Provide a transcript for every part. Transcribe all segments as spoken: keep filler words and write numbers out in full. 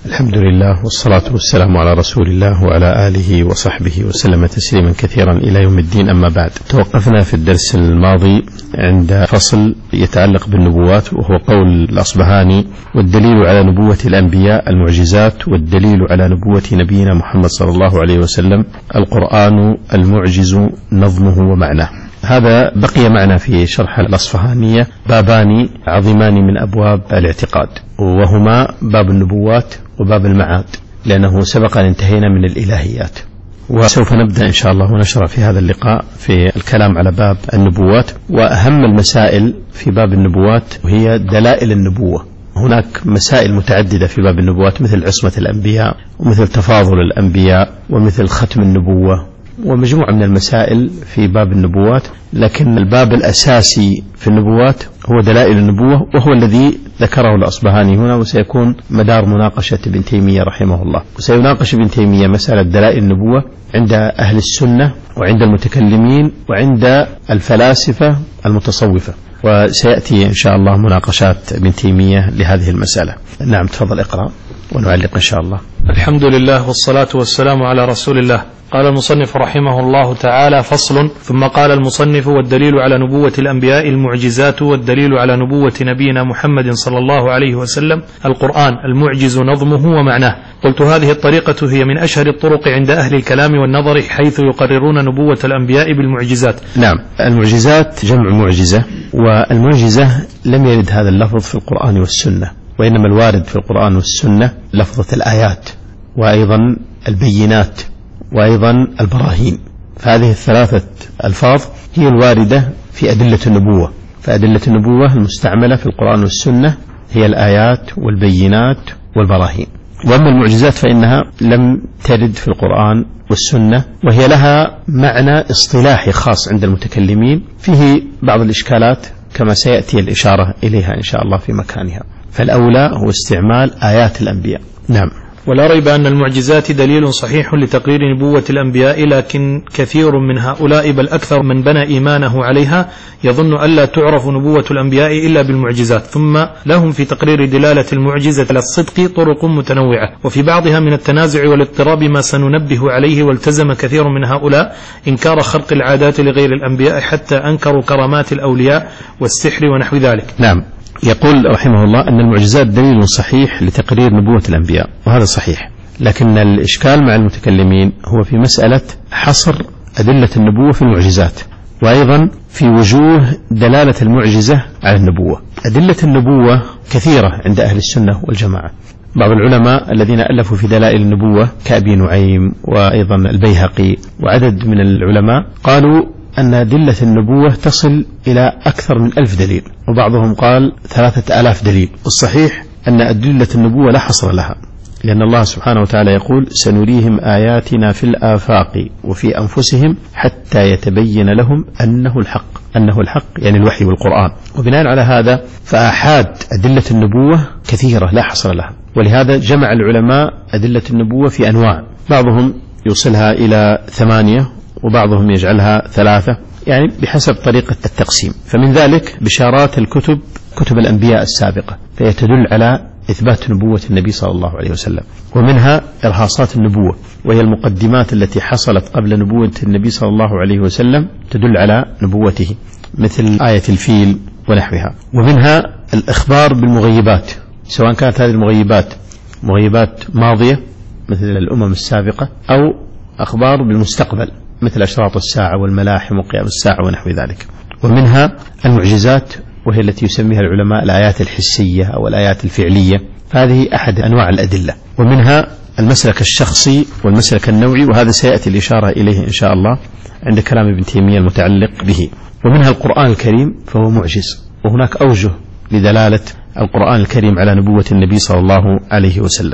الحمد لله والصلاة والسلام على رسول الله وعلى آله وصحبه وسلم تسليما كثيرا إلى يوم الدين. أما بعد، توقفنا في الدرس الماضي عند فصل يتعلق بالنبوات، وهو قول الأصبهاني: والدليل على نبوة الأنبياء المعجزات، والدليل على نبوة نبينا محمد صلى الله عليه وسلم القرآن المعجز نظمه ومعناه. هذا بقي معنا في شرح الأصفهانية بابان عظيمان من أبواب الاعتقاد، وهما باب النبوات وباب المعاد، لأنه سبق أن انتهينا من الإلهيات، وسوف نبدأ إن شاء الله ونشرع في هذا اللقاء في الكلام على باب النبوات. وأهم المسائل في باب النبوات هي دلائل النبوة. هناك مسائل متعددة في باب النبوات، مثل عصمة الأنبياء، ومثل تفاضل الأنبياء، ومثل ختم النبوة، ومجموعة من المسائل في باب النبوات. لكن الباب الأساسي في النبوات هو دلائل النبوة، وهو الذي ذكره الأصبهاني هنا، وسيكون مدار مناقشة ابن تيمية رحمه الله. وسيناقش ابن تيمية مسألة دلائل النبوة عند أهل السنة وعند المتكلمين وعند الفلاسفة المتصوفة، وسيأتي إن شاء الله مناقشات ابن تيمية لهذه المسألة. نعم، تفضل اقرأ ونعلق إن شاء الله. الحمد لله والصلاة والسلام على رسول الله. قال المصنف رحمه الله تعالى: فصل. ثم قال المصنف: والدليل على نبوة الأنبياء المعجزات، والدليل على نبوة نبينا محمد صلى الله عليه وسلم القرآن المعجز نظمه ومعناه. قلت: هذه الطريقة هي من أشهر الطرق عند أهل الكلام والنظر، حيث يقررون نبوة الأنبياء بالمعجزات. نعم، المعجزات جمع معجزة، والمعجزة لم يرد هذا اللفظ في القرآن والسنة، وإنما الوارد في القرآن والسنة لفظة الآيات، وأيضا البينات، وأيضا البراهين. فهذه الثلاثة ألفاظ هي الواردة في أدلة النبوة. فأدلة النبوة المستعملة في القرآن والسنة هي الآيات والبينات والبراهين. وأما المعجزات فإنها لم ترد في القرآن والسنة، وهي لها معنى اصطلاحي خاص عند المتكلمين، فيه بعض الإشكالات كما سيأتي الإشارة إليها إن شاء الله في مكانها. فالأولى هو استعمال آيات الأنبياء. نعم. ولا ريب أن المعجزات دليل صحيح لتقرير نبوة الأنبياء، لكن كثير من هؤلاء بل أكثر من بنى إيمانه عليها يظن ألا تعرف نبوة الأنبياء إلا بالمعجزات، ثم لهم في تقرير دلالة المعجزة على الصدق طرق متنوعة، وفي بعضها من التنازع والاضطراب ما سننبه عليه. والتزم كثير من هؤلاء إنكار خرق العادات لغير الأنبياء، حتى أنكروا كرامات الأولياء والسحر ونحو ذلك. نعم، يقول رحمه الله أن المعجزات دليل صحيح لتقرير نبوة الأنبياء، وهذا صحيح. لكن الإشكال مع المتكلمين هو في مسألة حصر أدلة النبوة في المعجزات، وأيضا في وجوه دلالة المعجزة على النبوة. أدلة النبوة كثيرة عند أهل السنة والجماعة. بعض العلماء الذين ألفوا في دلائل النبوة كأبي نعيم وأيضا البيهقي وعدد من العلماء قالوا أن أدلة النبوة تصل إلى أكثر من ألف دليل، وبعضهم قال ثلاثة آلاف دليل. والصحيح أن أدلة النبوة لا حصر لها، لأن الله سبحانه وتعالى يقول: سنريهم آياتنا في الآفاق وفي أنفسهم حتى يتبين لهم أنه الحق. أنه الحق يعني الوحي والقرآن. وبناء على هذا فآحاد أدلة النبوة كثيرة لا حصر لها، ولهذا جمع العلماء أدلة النبوة في أنواع، بعضهم يوصلها إلى ثمانية، وبعضهم يجعلها ثلاثة، يعني بحسب طريقة التقسيم. فمن ذلك بشارات الكتب، كتب الأنبياء السابقة، فهي تدل على إثبات نبوة النبي صلى الله عليه وسلم. ومنها إرهاصات النبوة، وهي المقدمات التي حصلت قبل نبوة النبي صلى الله عليه وسلم تدل على نبوته، مثل آية الفيل ونحوها. ومنها الإخبار بالمغيبات، سواء كانت هذه المغيبات مغيبات ماضية مثل الأمم السابقة، أو أخبار بالمستقبل مثل أشراط الساعة والملاحم وقيام الساعة ونحو ذلك. ومنها المعجزات، وهي التي يسميها العلماء الآيات الحسية أو الآيات الفعلية، فهذه أحد أنواع الأدلة. ومنها المسلك الشخصي والمسلك النوعي، وهذا سيأتي الإشارة إليه إن شاء الله عند كلام ابن تيمية المتعلق به. ومنها القرآن الكريم فهو معجز، وهناك أوجه لدلالة القرآن الكريم على نبوة النبي صلى الله عليه وسلم.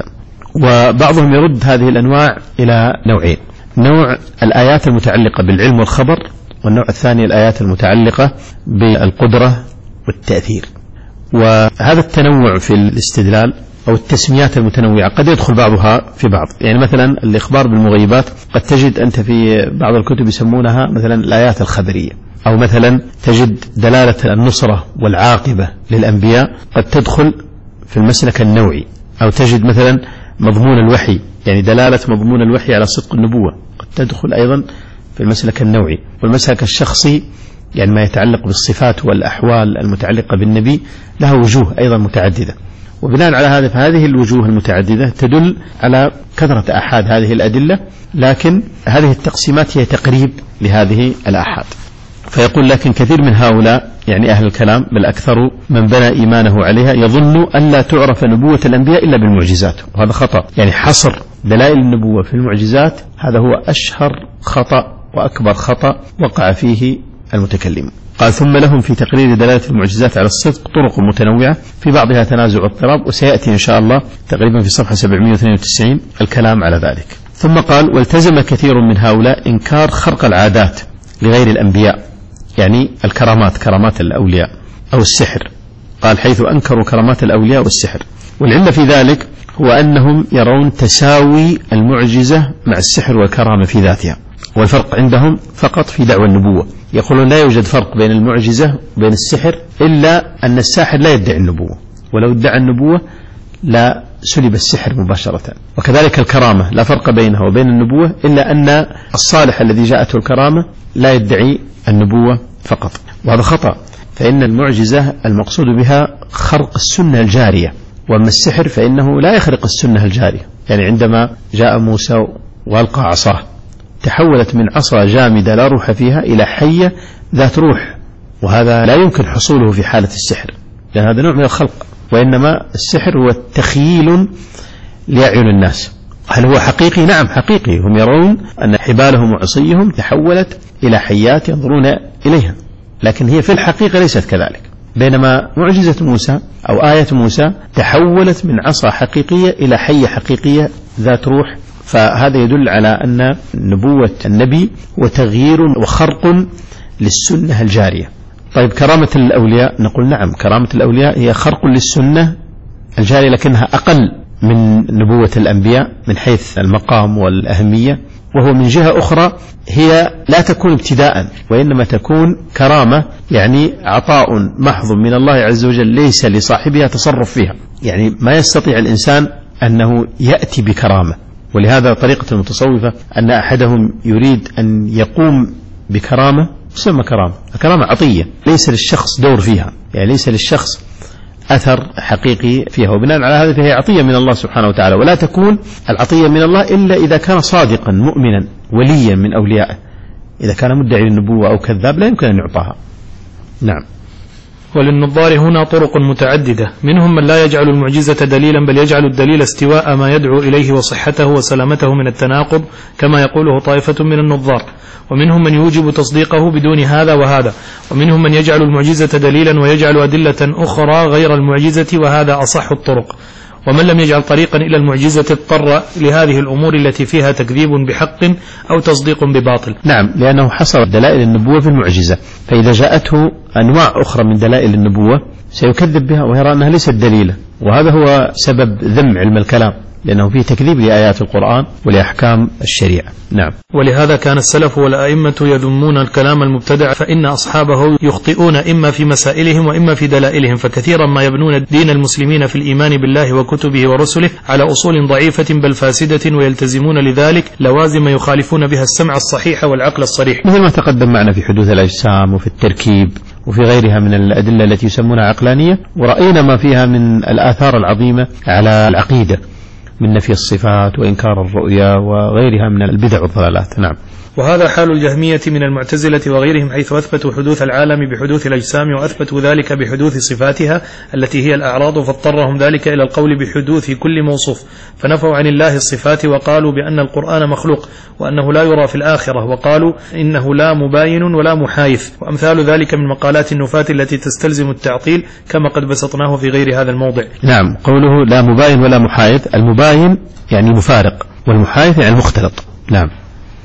وبعضهم يرد هذه الأنواع إلى نوعين: نوع الآيات المتعلقة بالعلم والخبر، والنوع الثاني الآيات المتعلقة بالقدرة والتأثير. وهذا التنوع في الاستدلال أو التسميات المتنوعة قد يدخل بعضها في بعض. يعني مثلا الإخبار بالمغيبات قد تجد أنت في بعض الكتب يسمونها مثلا الآيات الخبرية، أو مثلا تجد دلالة النصرة والعاقبة للأنبياء قد تدخل في المسلك النوعي، أو تجد مثلا مضمون الوحي، يعني دلالة مضمون الوحي على صدق النبوة قد تدخل أيضا في المسلك النوعي. والمسلك الشخصي يعني ما يتعلق بالصفات والأحوال المتعلقة بالنبي لها وجوه أيضا متعددة، وبناء على هذا فهذه الوجوه المتعددة تدل على كثرة أحاد هذه الأدلة، لكن هذه التقسيمات هي تقريب لهذه الأحاد. فيقول لكن كثير من هؤلاء يعني أهل الكلام بل أكثر من بنى إيمانه عليها يظن أن لا تعرف نبوة الأنبياء إلا بالمعجزات، وهذا خطأ. يعني حصر دلائل النبوة في المعجزات هذا هو أشهر خطأ وأكبر خطأ وقع فيه المتكلم. قال ثم لهم في تقرير دلالة المعجزات على الصدق طرق متنوعة في بعضها تنازع واضطراب، وسيأتي إن شاء الله تقريبا في صفحة سبعمائة واثنين وتسعين الكلام على ذلك. ثم قال والتزم كثير من هؤلاء إنكار خرق العادات لغير الأنبياء، يعني الكرامات كرامات الأولياء أو السحر. قال حيث أنكروا كرامات الأولياء والسحر، والعلة في ذلك هو أنهم يرون تساوي المعجزة مع السحر والكرامة في ذاتها، والفرق عندهم فقط في دعوى النبوة. يقولون لا يوجد فرق بين المعجزة وبين السحر إلا أن الساحر لا يدعي النبوة، ولو ادعى النبوة لا سلب السحر مباشرة. وكذلك الكرامة لا فرق بينها وبين النبوة إلا أن الصالح الذي جاءته الكرامة لا يدعي النبوة فقط، وهذا خطأ. فإن المعجزة المقصود بها خرق السنة الجارية، وأما السحر فإنه لا يخرق السنة الجارية. يعني عندما جاء موسى وألقى عصاه تحولت من عصا جامدة لا روح فيها إلى حية ذات روح، وهذا لا يمكن حصوله في حالة السحر، لأن هذا نوع من الخلق، وإنما السحر هو تخييل لأعين الناس. هل هو حقيقي؟ نعم حقيقي، هم يرون أن حبالهم وعصيهم تحولت إلى حيات ينظرون إليها، لكن هي في الحقيقة ليست كذلك. بينما معجزة موسى أو آية موسى تحولت من عصا حقيقية إلى حية حقيقية ذات روح، فهذا يدل على أن نبوة النبي وتغيير وخرق للسنة الجارية. طيب كرامة الأولياء، نقول نعم كرامة الأولياء هي خرق للسنة الجارية، لكنها أقل من نبوة الأنبياء من حيث المقام والأهمية، وهو من جهة أخرى هي لا تكون ابتداء، وإنما تكون كرامة، يعني عطاء محض من الله عز وجل ليس لصاحبها تصرف فيها. يعني ما يستطيع الإنسان أنه يأتي بكرامة، ولهذا طريقة المتصوفة أن أحدهم يريد أن يقوم بكرامة تسمى كرامة، الكرامة عطية ليس للشخص دور فيها، يعني ليس للشخص أثر حقيقي فيها، وبناء على هذا فهي عطية من الله سبحانه وتعالى، ولا تكون العطية من الله إلا إذا كان صادقا مؤمنا وليا من أوليائه. إذا كان مدعي للنبوة أو كذاب لا يمكن أن يعطاها. نعم. وللنظار هنا طرق متعددة، منهم من لا يجعل المعجزة دليلا بل يجعل الدليل استواء ما يدعو إليه وصحته وسلامته من التناقض كما يقوله طائفة من النظار، ومنهم من يوجب تصديقه بدون هذا وهذا، ومنهم من يجعل المعجزة دليلا ويجعل أدلة أخرى غير المعجزة، وهذا أصح الطرق. ومن لم يجعل طريقا إلى المعجزة اضطر لهذه الأمور التي فيها تكذيب بحق أو تصديق بباطل. نعم، لأنه حصر دلائل النبوة في المعجزة، فإذا جاءته أنواع أخرى من دلائل النبوة سيكذب بها ويرى أنها ليست دليلة، وهذا هو سبب ذم علم الكلام، لأنه فيه تكذيب لآيات القرآن ولأحكام الشريعة. نعم. ولهذا كان السلف والأئمة يذمون الكلام المبتدع، فإن أصحابه يخطئون إما في مسائلهم وإما في دلائلهم، فكثيرا ما يبنون دين المسلمين في الإيمان بالله وكتبه ورسله على أصول ضعيفة بل فاسدة، ويلتزمون لذلك لوازم يخالفون بها السمع الصحيح والعقل الصريح، مثل ما تقدم معنا في حدوث الأجسام وفي التركيب وفي غيرها من الأدلة التي يسمونها عقلانية، ورأينا ما فيها من الآثار العظيمة على العقيدة من نفي الصفات وإنكار الرؤيا وغيرها من البدع والضلالات. نعم. وهذا حال الجهمية من المعتزلة وغيرهم، حيث أثبتوا حدوث العالم بحدوث الأجسام، وأثبتوا ذلك بحدوث صفاتها التي هي الأعراض، فاضطرهم ذلك إلى القول بحدوث كل موصوف، فنفوا عن الله الصفات وقالوا بأن القرآن مخلوق وأنه لا يرى في الآخرة، وقالوا إنه لا مباين ولا محايث، وأمثال ذلك من مقالات النفاة التي تستلزم التعطيل كما قد بسطناه في غير هذا الموضع. نعم، قوله لا مباين ولا محايث، المباين يعني مفارق، والمحايث يعني المختلط. نعم.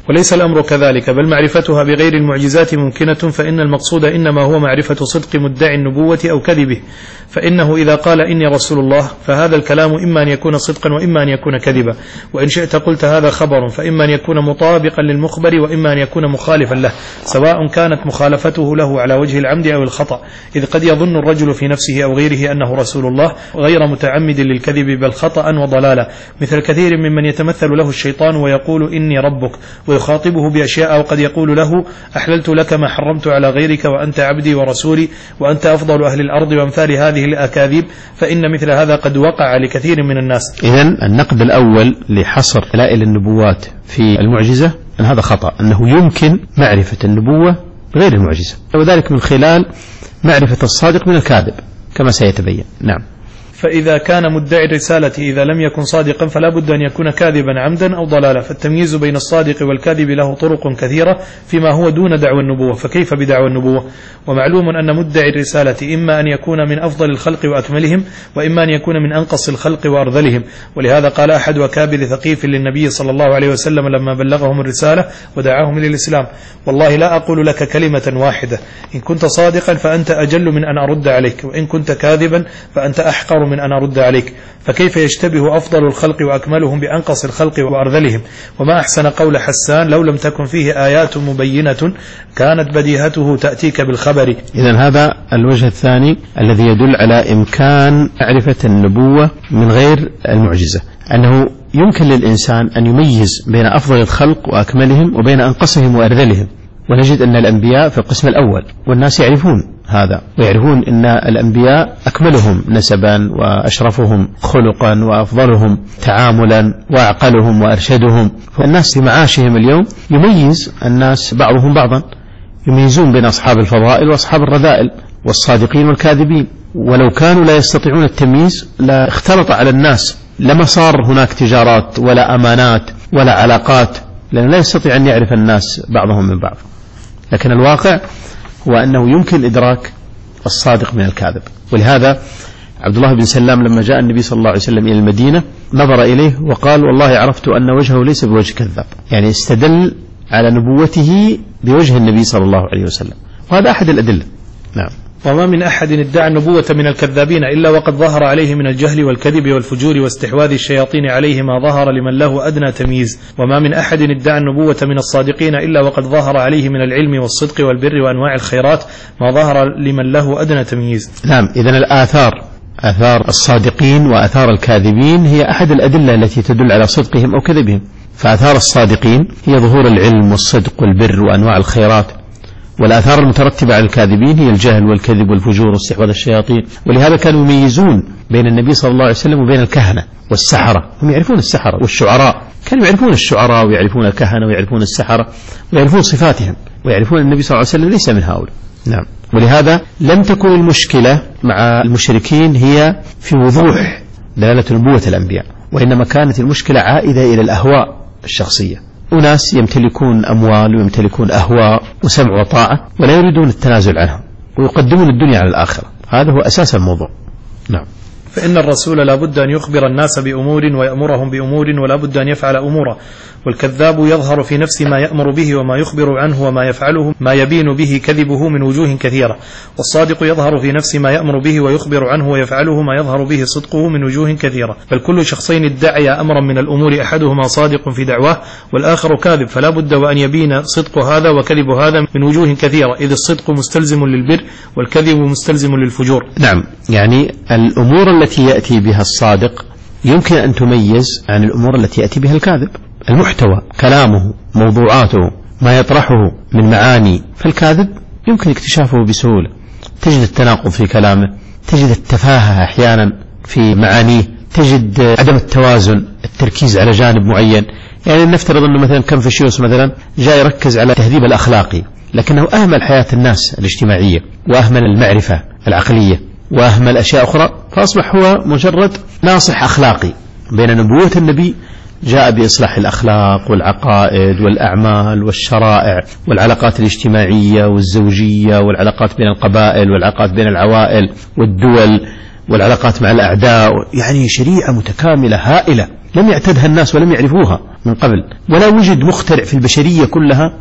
وليس الأمر كذلك، بل معرفتها بغير المعجزات ممكنة، فإن المقصود إنما هو معرفة صدق مدعي النبوة أو كذبه، فإنه إذا قال إني رسول الله فهذا الكلام إما أن يكون صدقا وإما أن يكون كذبا، وإن شئت قلت هذا خبر، فإما أن يكون مطابقا للمخبر وإما أن يكون مخالفا له، سواء كانت مخالفته له على وجه العمد أو الخطأ، إذ قد يظن الرجل في نفسه أو غيره أنه رسول الله غير متعمد للكذب بل خطأ وضلالا، مثل كثير ممن يتمثل له الشيطان ويقول إني ربك ويخاطبه بأشياء، وقد يقول له أحللت لك ما حرمت على غيرك وأنت عبدي ورسولي وأنت أفضل أهل الأرض، وأمثال هذه الأكاذيب، فإن مثل هذا قد وقع لكثير من الناس. إذن النقد الأول لحصر دلائل النبوات في المعجزة أن هذا خطأ، أنه يمكن معرفة النبوة غير المعجزة، وذلك من خلال معرفة الصادق من الكاذب كما سيتبين. نعم. فإذا كان مدعي الرسالة إذا لم يكن صادقا فلا بد أن يكون كاذبا عمدا أو ضلالا، فالتمييز بين الصادق والكاذب له طرق كثيرة فيما هو دون دعوى النبوة، فكيف بدعوى النبوة؟ ومعلوم أن مدعي الرسالة إما أن يكون من أفضل الخلق وأكملهم، وإما أن يكون من أنقص الخلق وأرذلهم، ولهذا قال أحد أكابر ثقيف للنبي صلى الله عليه وسلم لما بلغهم الرسالة ودعاهم للإسلام: والله لا أقول لك كلمة واحدة، إن كنت صادقا فأنت أجل من أن أرد عليك، وإن كنت كاذبا فأنت أحقر من أن أرد عليك، فكيف يشتبه أفضل الخلق وأكملهم بأنقص الخلق وأرذلهم؟ وما أحسن قول حسان: لو لم تكن فيه آيات مبينة كانت بديهته تأتيك بالخبر. إذن هذا الوجه الثاني الذي يدل على إمكان معرفة النبوة من غير المعجزة، أنه يمكن للإنسان أن يميز بين أفضل الخلق وأكملهم وبين أنقصهم وأرذلهم، ونجد أن الأنبياء في القسم الأول، والناس يعرفون هذا ويعرفون أن الأنبياء أكملهم نسبا وأشرفهم خلقا وأفضلهم تعاملا وأعقلهم وأرشدهم، فالناس في معاشهم اليوم يميز الناس بعضهم بعضا، يميزون بين أصحاب الفضائل وأصحاب الرذائل والصادقين والكاذبين، ولو كانوا لا يستطيعون التمييز لا اختلط على الناس، لما صار هناك تجارات ولا أمانات ولا علاقات، لأنه لا يستطيع أن يعرف الناس بعضهم من بعض. لكن الواقع هو أنه يمكن إدراك الصادق من الكاذب، ولهذا عبد الله بن سلام لما جاء النبي صلى الله عليه وسلم إلى المدينة نظر إليه وقال: والله عرفت أن وجهه ليس بوجه كذاب، يعني استدل على نبوته بوجه النبي صلى الله عليه وسلم، وهذا أحد الأدلة. نعم. وما من أحد ادعى النبوة من الكذابين إلا وقد ظهر عليه من الجهل والكذب والفجور واستحواذ الشياطين عليه ما ظهر لمن له أدنى تمييز، وما من أحد ادعى النبوة من الصادقين إلا وقد ظهر عليه من العلم والصدق والبر وأنواع الخيرات ما ظهر لمن له أدنى تمييز. نعم. إذن الآثار، آثار الصادقين وآثار الكاذبين، هي أحد الأدلة التي تدل على صدقهم أو كذبهم. فآثار الصادقين هي ظهور العلم والصدق والبر وأنواع الخيرات، والآثار المترتبة على الكاذبين هي الجهل والكذب والفجور واستحواذ الشياطين. ولهذا كانوا يميزون بين النبي صلى الله عليه وسلم وبين الكهنة والسحرة، هم يعرفون السحرة والشعراء، كانوا يعرفون الشعراء ويعرفون الكهنة ويعرفون السحرة ويعرفون صفاتهم، ويعرفون النبي صلى الله عليه وسلم ليس من هؤلاء. نعم. ولهذا لم تكن المشكلة مع المشركين هي في وضوح دلالة نبوة الأنبياء، وإنما كانت المشكلة عائدة إلى الأهواء الشخصية. أناس يمتلكون أموال ويمتلكون أهواء وسمع وطاعة ولا يريدون التنازل عنها، ويقدمون الدنيا على الآخرة، هذا هو أساس الموضوع. نعم. فإن الرسول لا بد أن يخبر الناس بأمور ويأمرهم بأمور ولا بد أن يفعل أمورا، والكذاب يظهر في نفس ما يأمر به وما يخبر عنه وما يفعله ما يبين به كذبه من وجوه كثيرة، والصادق يظهر في نفس ما يأمر به ويخبر عنه ويفعله ما يظهر به صدقه من وجوه كثيرة، بل كل شخصين ادعي أمرا من الأمور أحدهما صادق في دعواه والآخر كاذب، فلا بد وأن يبين صدق هذا وكذب هذا من وجوه كثيرة، إذ الصدق مستلزم للبر والكذب مستلزم للفجور. نعم. يعني الأمور التي يأتي بها الصادق يمكن أن تميز عن الأمور التي يأتي بها الكاذب، المحتوى، كلامه، موضوعاته، ما يطرحه من معاني، فالكاذب يمكن اكتشافه بسهولة، تجد التناقض في كلامه، تجد التفاهة أحيانا في معانيه، تجد عدم التوازن، التركيز على جانب معين. يعني نفترض أنه مثلا كونفوشيوس مثلا جاء يركز على التهذيب الأخلاقي، لكنه أهمل حياة الناس الاجتماعية، وأهمل المعرفة العقلية، وأهمل أشياء أخرى، فأصبح هو مجرد ناصح أخلاقي. بين نبوة النبي جاء بإصلاح الأخلاق والعقائد والأعمال والشرائع والعلاقات الاجتماعية والزوجية والعلاقات بين القبائل والعلاقات بين العوائل والدول والعلاقات مع الأعداء، يعني شريعة متكاملة هائلة لم يعتدها الناس ولم يعرفوها من قبل، ولا وجد مخترع في البشرية كلها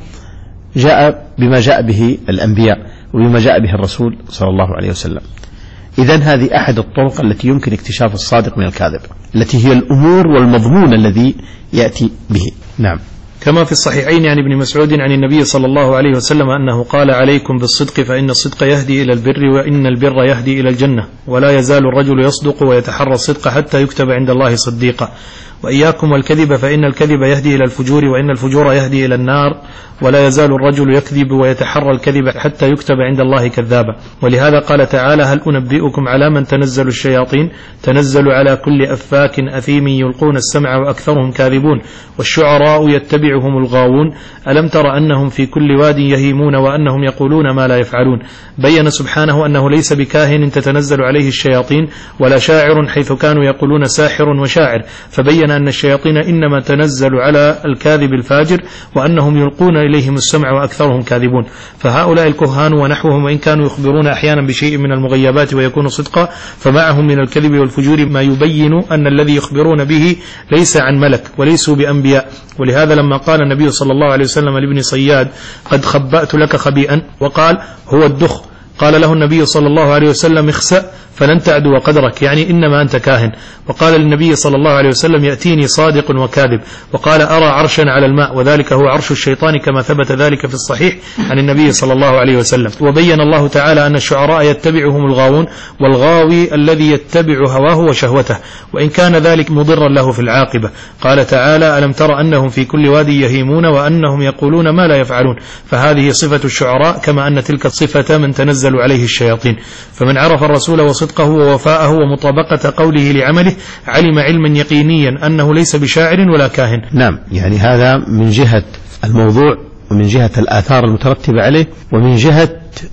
جاء بما جاء به الأنبياء وبما جاء به الرسول صلى الله عليه وسلم. إذن هذه أحد الطرق التي يمكن اكتشاف الصادق من الكاذب، التي هي الأمور والمضمون الذي يأتي به. نعم. كما في الصحيحين عن ابن مسعود عن النبي صلى الله عليه وسلم أنه قال: عليكم بالصدق فإن الصدق يهدي إلى البر وإن البر يهدي إلى الجنة، ولا يزال الرجل يصدق ويتحرى الصدق حتى يكتب عند الله صديقا، وإياكم والكذب فإن الكذب يهدي إلى الفجور وإن الفجور يهدي إلى النار، ولا يزال الرجل يكذب ويتحرى الكذب حتى يكتب عند الله كذابا. ولهذا قال تعالى: هل أنبئكم على من تنزل الشياطين؟ تنزل على كل أفاك أثيم يلقون السمع وأكثرهم كاذبون، والشعراء يتبعهم الغاوون، ألم تر أنهم في كل واد يهيمون وأنهم يقولون ما لا يفعلون. بين سبحانه أنه ليس بكاهن تتنزل عليه الشياطين ولا شاعر، حيث كانوا يقولون ساحر وشاعر، فبين أن الشياطين إنما تنزل على الكاذب الفاجر، وأنهم يلقون إليهم السمع وأكثرهم كاذبون. فهؤلاء الكهان ونحوهم وإن كانوا يخبرون أحيانا بشيء من المغيبات ويكون صدقا، فمعهم من الكذب والفجور ما يبين أن الذي يخبرون به ليس عن ملك وليسوا بأنبياء. ولهذا لما قال النبي صلى الله عليه وسلم لابن صياد: قد خبأت لك خبيئا، وقال: هو الدخ، قال له النبي صلى الله عليه وسلم: اخسأ فلن تعدو قدرك، يعني إنما أنت كاهن. وقال للنبي صلى الله عليه وسلم: يأتيني صادق وكاذب. وقال: أرى عرشا على الماء، وذلك هو عرش الشيطان، كما ثبت ذلك في الصحيح عن النبي صلى الله عليه وسلم. وبين الله تعالى أن الشعراء يتبعهم الغاوون، والغاوي الذي يتبع هواه وشهوته، وإن كان ذلك مضرا له في العاقبة. قال تعالى: ألم تر أنهم في كل واد يهيمون وأنهم يقولون ما لا يفعلون. فهذه صفة الشعراء، كما أن تلك صفة من تنزل عليه الشياطين. فمن عرف الرسول وصدقه ووفاءه ومطابقة قوله لعمله علم علما يقينيا أنه ليس بشاعر ولا كاهن. نعم، يعني هذا من جهة الموضوع ومن جهة الآثار المترتبة عليه ومن جهة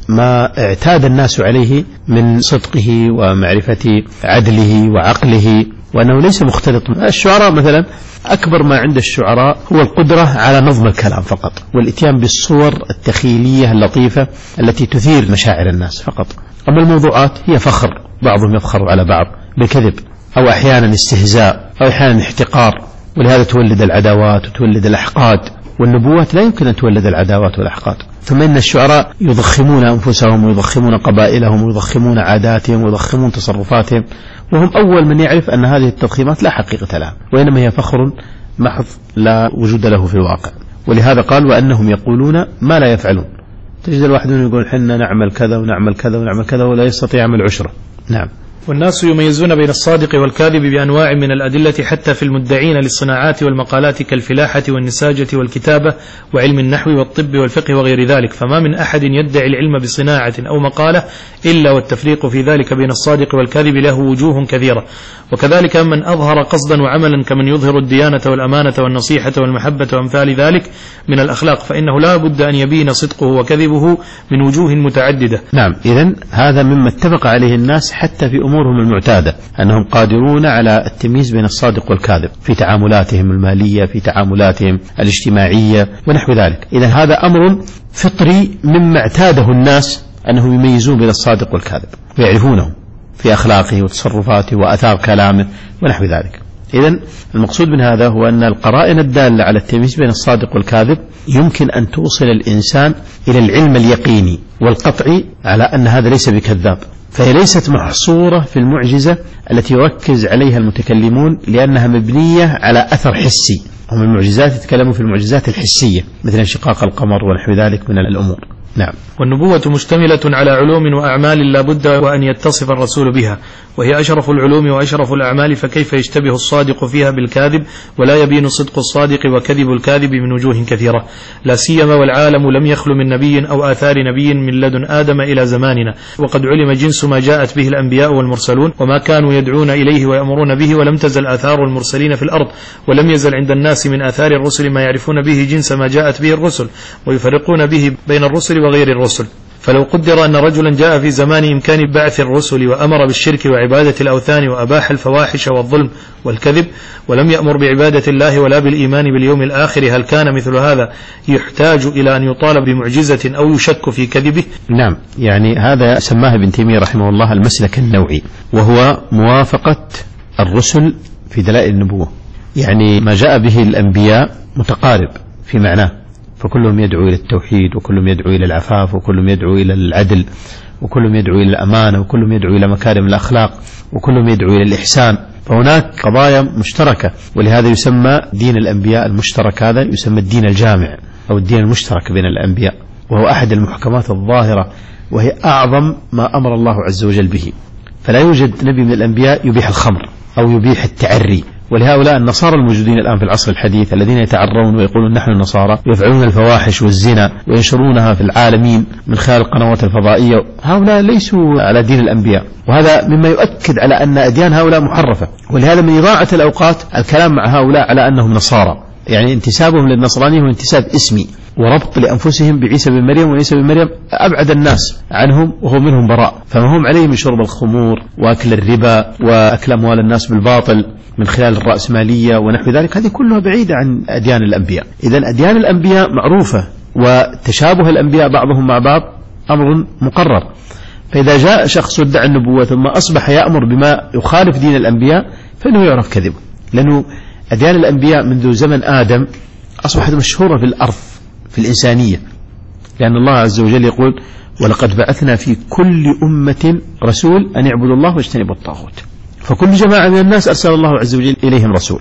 ما اعتاد الناس عليه من صدقه ومعرفة عدله وعقله، وأنه ليس مختلط. الشعراء مثلا أكبر ما عند الشعراء هو القدرة على نظم الكلام فقط، والإتيان بالصور التخيلية اللطيفة التي تثير مشاعر الناس فقط. أما الموضوعات هي فخر، بعضهم يفخر على بعض بالكذب، أو أحيانا استهزاء، أو أحيانا احتقار، ولهذا تولد العداوات وتولد الأحقاد. والنبوات لا يمكن أن تولد العداوات والأحقاد. ثم إن الشعراء يضخمون أنفسهم ويضخمون قبائلهم ويضخمون عاداتهم ويضخمون تصرفاتهم، وهم أول من يعرف أن هذه التضخيمات لا حقيقة لها، وإنما هي فخر محض لا وجود له في الواقع. ولهذا قال: وأنهم يقولون ما لا يفعلون. تجد الواحد يقول: حنا نعمل كذا ونعمل كذا ونعمل كذا، ولا يستطيع يعمل عشرة. نعم. والناس يميزون بين الصادق والكاذب بأنواع من الأدلة، حتى في المدعين للصناعات والمقالات كالفلاحة والنساجة والكتابة وعلم النحو والطب والفقه وغير ذلك. فما من أحد يدعي العلم بصناعة أو مقالة إلا والتفريق في ذلك بين الصادق والكاذب له وجوه كثيرة. وكذلك من أظهر قصدا وعملا كمن يظهر الديانة والأمانة والنصيحة والمحبة وأمثال ذلك من الأخلاق، فإنه لا بد أن يبين صدقه وكذبه من وجوه متعددة. نعم، إذن هذا مما اتفق عليه الناس حتى في أمورهم المعتادة، أنهم قادرون على التمييز بين الصادق والكاذب في تعاملاتهم المالية، في تعاملاتهم الاجتماعية ونحو ذلك. إذن هذا أمر فطري مما اعتاده الناس، أنهم يميزون بين الصادق والكاذب ويعرفونه في أخلاقه وتصرفاته وأثار كلامه ونحو ذلك. إذن المقصود من هذا هو أن القرائن الدالة على التمييز بين الصادق والكاذب يمكن أن توصل الإنسان إلى العلم اليقيني والقطعي على أن هذا ليس بكذاب. فهي ليست محصورة في المعجزة التي يركز عليها المتكلمون، لأنها مبنية على أثر حسي. هم المعجزات يتكلمون في المعجزات الحسية مثل انشقاق القمر ونحو ذلك من الأمور. نعم. والنبوة مشتملة على علوم وأعمال لا بد وأن يتصف الرسول بها، وهي أشرف العلوم وأشرف الأعمال، فكيف يشتبه الصادق فيها بالكاذب ولا يبين صدق الصادق وكذب الكاذب من وجوه كثيرة، لا سيما والعالم لم يخل من نبي أو آثار نبي من لدن آدم إلى زماننا، وقد علم جنس ما جاءت به الأنبياء والمرسلون وما كانوا يدعون إليه ويأمرون به، ولم تزل آثار المرسلين في الأرض، ولم يزل عند الناس من آثار الرسل ما يعرفون به جنس ما جاءت به الرسل ويفرقون به بين الرسل وغير الرسل. فلو قدر أن رجلا جاء في زمان إمكان بعث الرسل وأمر بالشرك وعبادة الأوثان وأباح الفواحش والظلم والكذب ولم يأمر بعبادة الله ولا بالإيمان باليوم الآخر، هل كان مثل هذا يحتاج إلى أن يطالب بمعجزة أو يشك في كذبه؟ نعم، يعني هذا سماه ابن تيمية رحمه الله المسلك النوعي، وهو موافقة الرسل في دلائل النبوة. يعني ما جاء به الأنبياء متقارب في معناه، فكلهم يدعو إلى التوحيد، وكلهم يدعو إلى العفاف، وكلهم يدعو إلى العدل، وكلهم يدعو إلى الأمانة، وكلهم يدعو إلى مكارم الأخلاق، وكلهم يدعو إلى الإحسان. فهناك قضايا مشتركة، ولهذا يسمى دين الأنبياء المشترك، هذا يسمى الدين الجامع أو الدين المشترك بين الأنبياء، وهو أحد المحكمات الظاهرة، وهي أعظم ما أمر الله عز وجل به. فلا يوجد نبي من الأنبياء يبيح الخمر أو يبيح التعري. ولهؤلاء النصارى الموجودين الآن في العصر الحديث الذين يتعرون ويقولون نحن النصارى، ويفعلون الفواحش والزنا وينشرونها في العالمين من خلال القنوات الفضائية، هؤلاء ليسوا على دين الأنبياء، وهذا مما يؤكد على أن أديان هؤلاء محرفة. ولهذا من إضاعة الأوقات الكلام مع هؤلاء على أنهم نصارى، يعني انتسابهم للنصرانية هو انتساب اسمي، وربط لأنفسهم بعيسى بن مريم، وعيسى بن مريم أبعد الناس عنهم وهو منهم براء، فما هم عليه من شرب الخمور وأكل الربا وأكل أموال الناس بالباطل من خلال الرأسمالية ونحو ذلك، هذه كلها بعيدة عن أديان الأنبياء. إذن أديان الأنبياء معروفة، وتشابه الأنبياء بعضهم مع بعض أمر مقرر. فإذا جاء شخص يدعي النبوة ثم أصبح يأمر بما يخالف دين الأنبياء فإنه يعرف كذبه، لأنه أديان الأنبياء منذ زمن آدم أصبحت مشهورة في الأرض في الإنسانية، لأن الله عز وجل يقول ولقد بعثنا في كل أمة رسول أن يعبدوا الله واجتنبوا الطاغوت، فكل جماعة من الناس أرسل الله عز وجل إليهم رسول.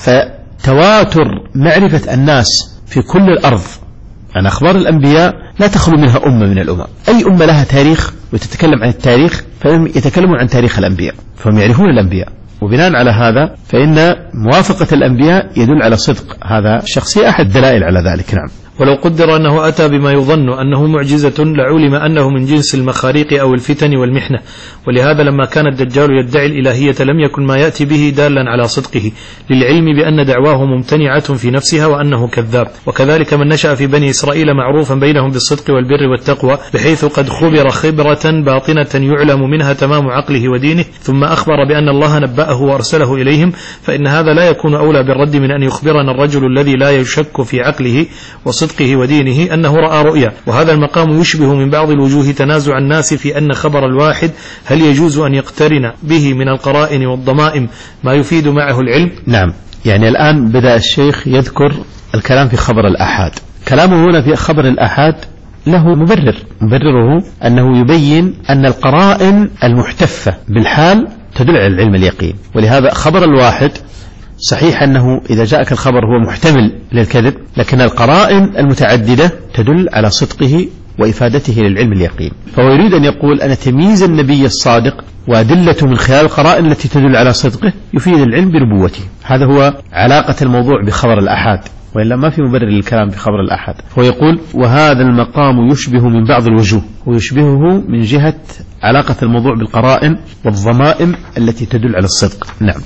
فتواتر معرفة الناس في كل الأرض عن أخبار الأنبياء لا تخلو منها أمة من الأمم. أي أمة لها تاريخ وتتكلم عن التاريخ فهم يتكلمون عن تاريخ الأنبياء، فهم يعرفون الأنبياء، وبناء على هذا فإن موافقة الأنبياء يدل على صدق هذا الشخص، أحد الدلائل على ذلك. نعم. ولو قدر أنه أتى بما يظن أنه معجزة لعلم أنه من جنس المخاريق أو الفتن والمحنة، ولهذا لما كان الدجال يدعي الإلهية لم يكن ما يأتي به دالا على صدقه، للعلم بأن دعواه ممتنعة في نفسها وأنه كذاب. وكذلك من نشأ في بني إسرائيل معروفا بينهم بالصدق والبر والتقوى، بحيث قد خبر خبرة باطنة يعلم منها تمام عقله ودينه، ثم أخبر بأن الله نبأه وأرسله إليهم، فإن هذا لا يكون أولى بالرد من أن يخبرنا الرجل الذي لا يشك في عقله وصدقه ودينه أنه رأى رؤيا. وهذا المقام يشبه من بعض الوجوه تنازع الناس في أن خبر الواحد هل يجوز أن يقترن به من القرائن والضمائم ما يفيد معه العلم. نعم، يعني الآن بدأ الشيخ يذكر الكلام في خبر الآحاد. كلامه هنا في خبر الآحاد له مبرر، مبرره أنه يبين أن القرائن المحتفة بالحال تدل على العلم اليقين. ولهذا خبر الواحد صحيح أنه إذا جاءك الخبر هو محتمل للكذب، لكن القرائن المتعددة تدل على صدقه وإفادته للعلم اليقين. فهو يريد أن يقول أن تمييز النبي الصادق وأدلته من خلال القرائن التي تدل على صدقه يفيد العلم بربوته. هذا هو علاقة الموضوع بخبر الأحاد، وإلا ما في مبرر للكلام بخبر الأحاد. هو يقول وهذا المقام يشبه من بعض الوجوه، ويشبهه من جهة علاقة الموضوع بالقرائن والضمائم التي تدل على الصدق. نعم.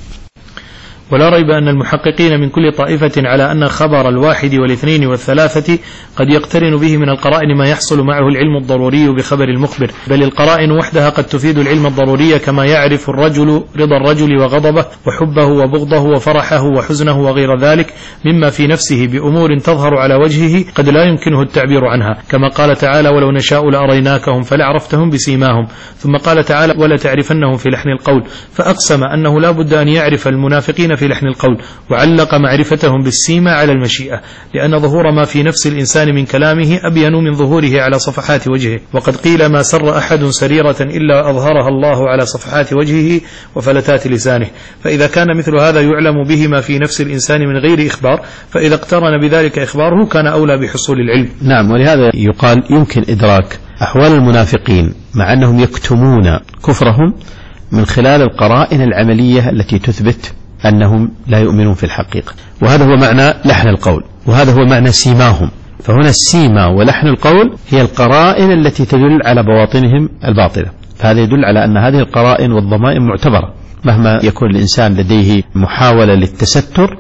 ولا ريب أن المحققين من كل طائفة على أن خبر الواحد والاثنين والثلاثة قد يقترن به من القرائن ما يحصل معه العلم الضروري بخبر المخبر، بل القرائن وحدها قد تفيد العلم الضروري، كما يعرف الرجل رضا الرجل وغضبه وحبه وبغضه وفرحه وحزنه وغير ذلك مما في نفسه بأمور تظهر على وجهه قد لا يمكنه التعبير عنها، كما قال تعالى ولو نشاء لأريناكهم فلعرفتهم بسيماهم. ثم قال تعالى ولا تعرفنهم في لحن القول، فأقسم أنه لا بد أن يعرف المنافقين في لحن القول، وعلق معرفتهم بالسيمة على المشيئة، لأن ظهور ما في نفس الإنسان من كلامه أبين من ظهوره على صفحات وجهه. وقد قيل ما سر أحد سريرة إلا أظهرها الله على صفحات وجهه وفلتات لسانه. فإذا كان مثل هذا يعلم به ما في نفس الإنسان من غير إخبار، فإذا اقترن بذلك إخباره كان أولى بحصول العلم. نعم، ولهذا يقال يمكن إدراك أحوال المنافقين مع أنهم يكتمون كفرهم من خلال القرائن العملية التي تثبت أنهم لا يؤمنون في الحقيقة، وهذا هو معنى لحن القول، وهذا هو معنى سيماهم. فهنا السيما ولحن القول هي القرائن التي تدل على بواطنهم الباطلة، فهذا يدل على أن هذه القرائن والضمائم معتبرة مهما يكون الإنسان لديه محاولة للتستر،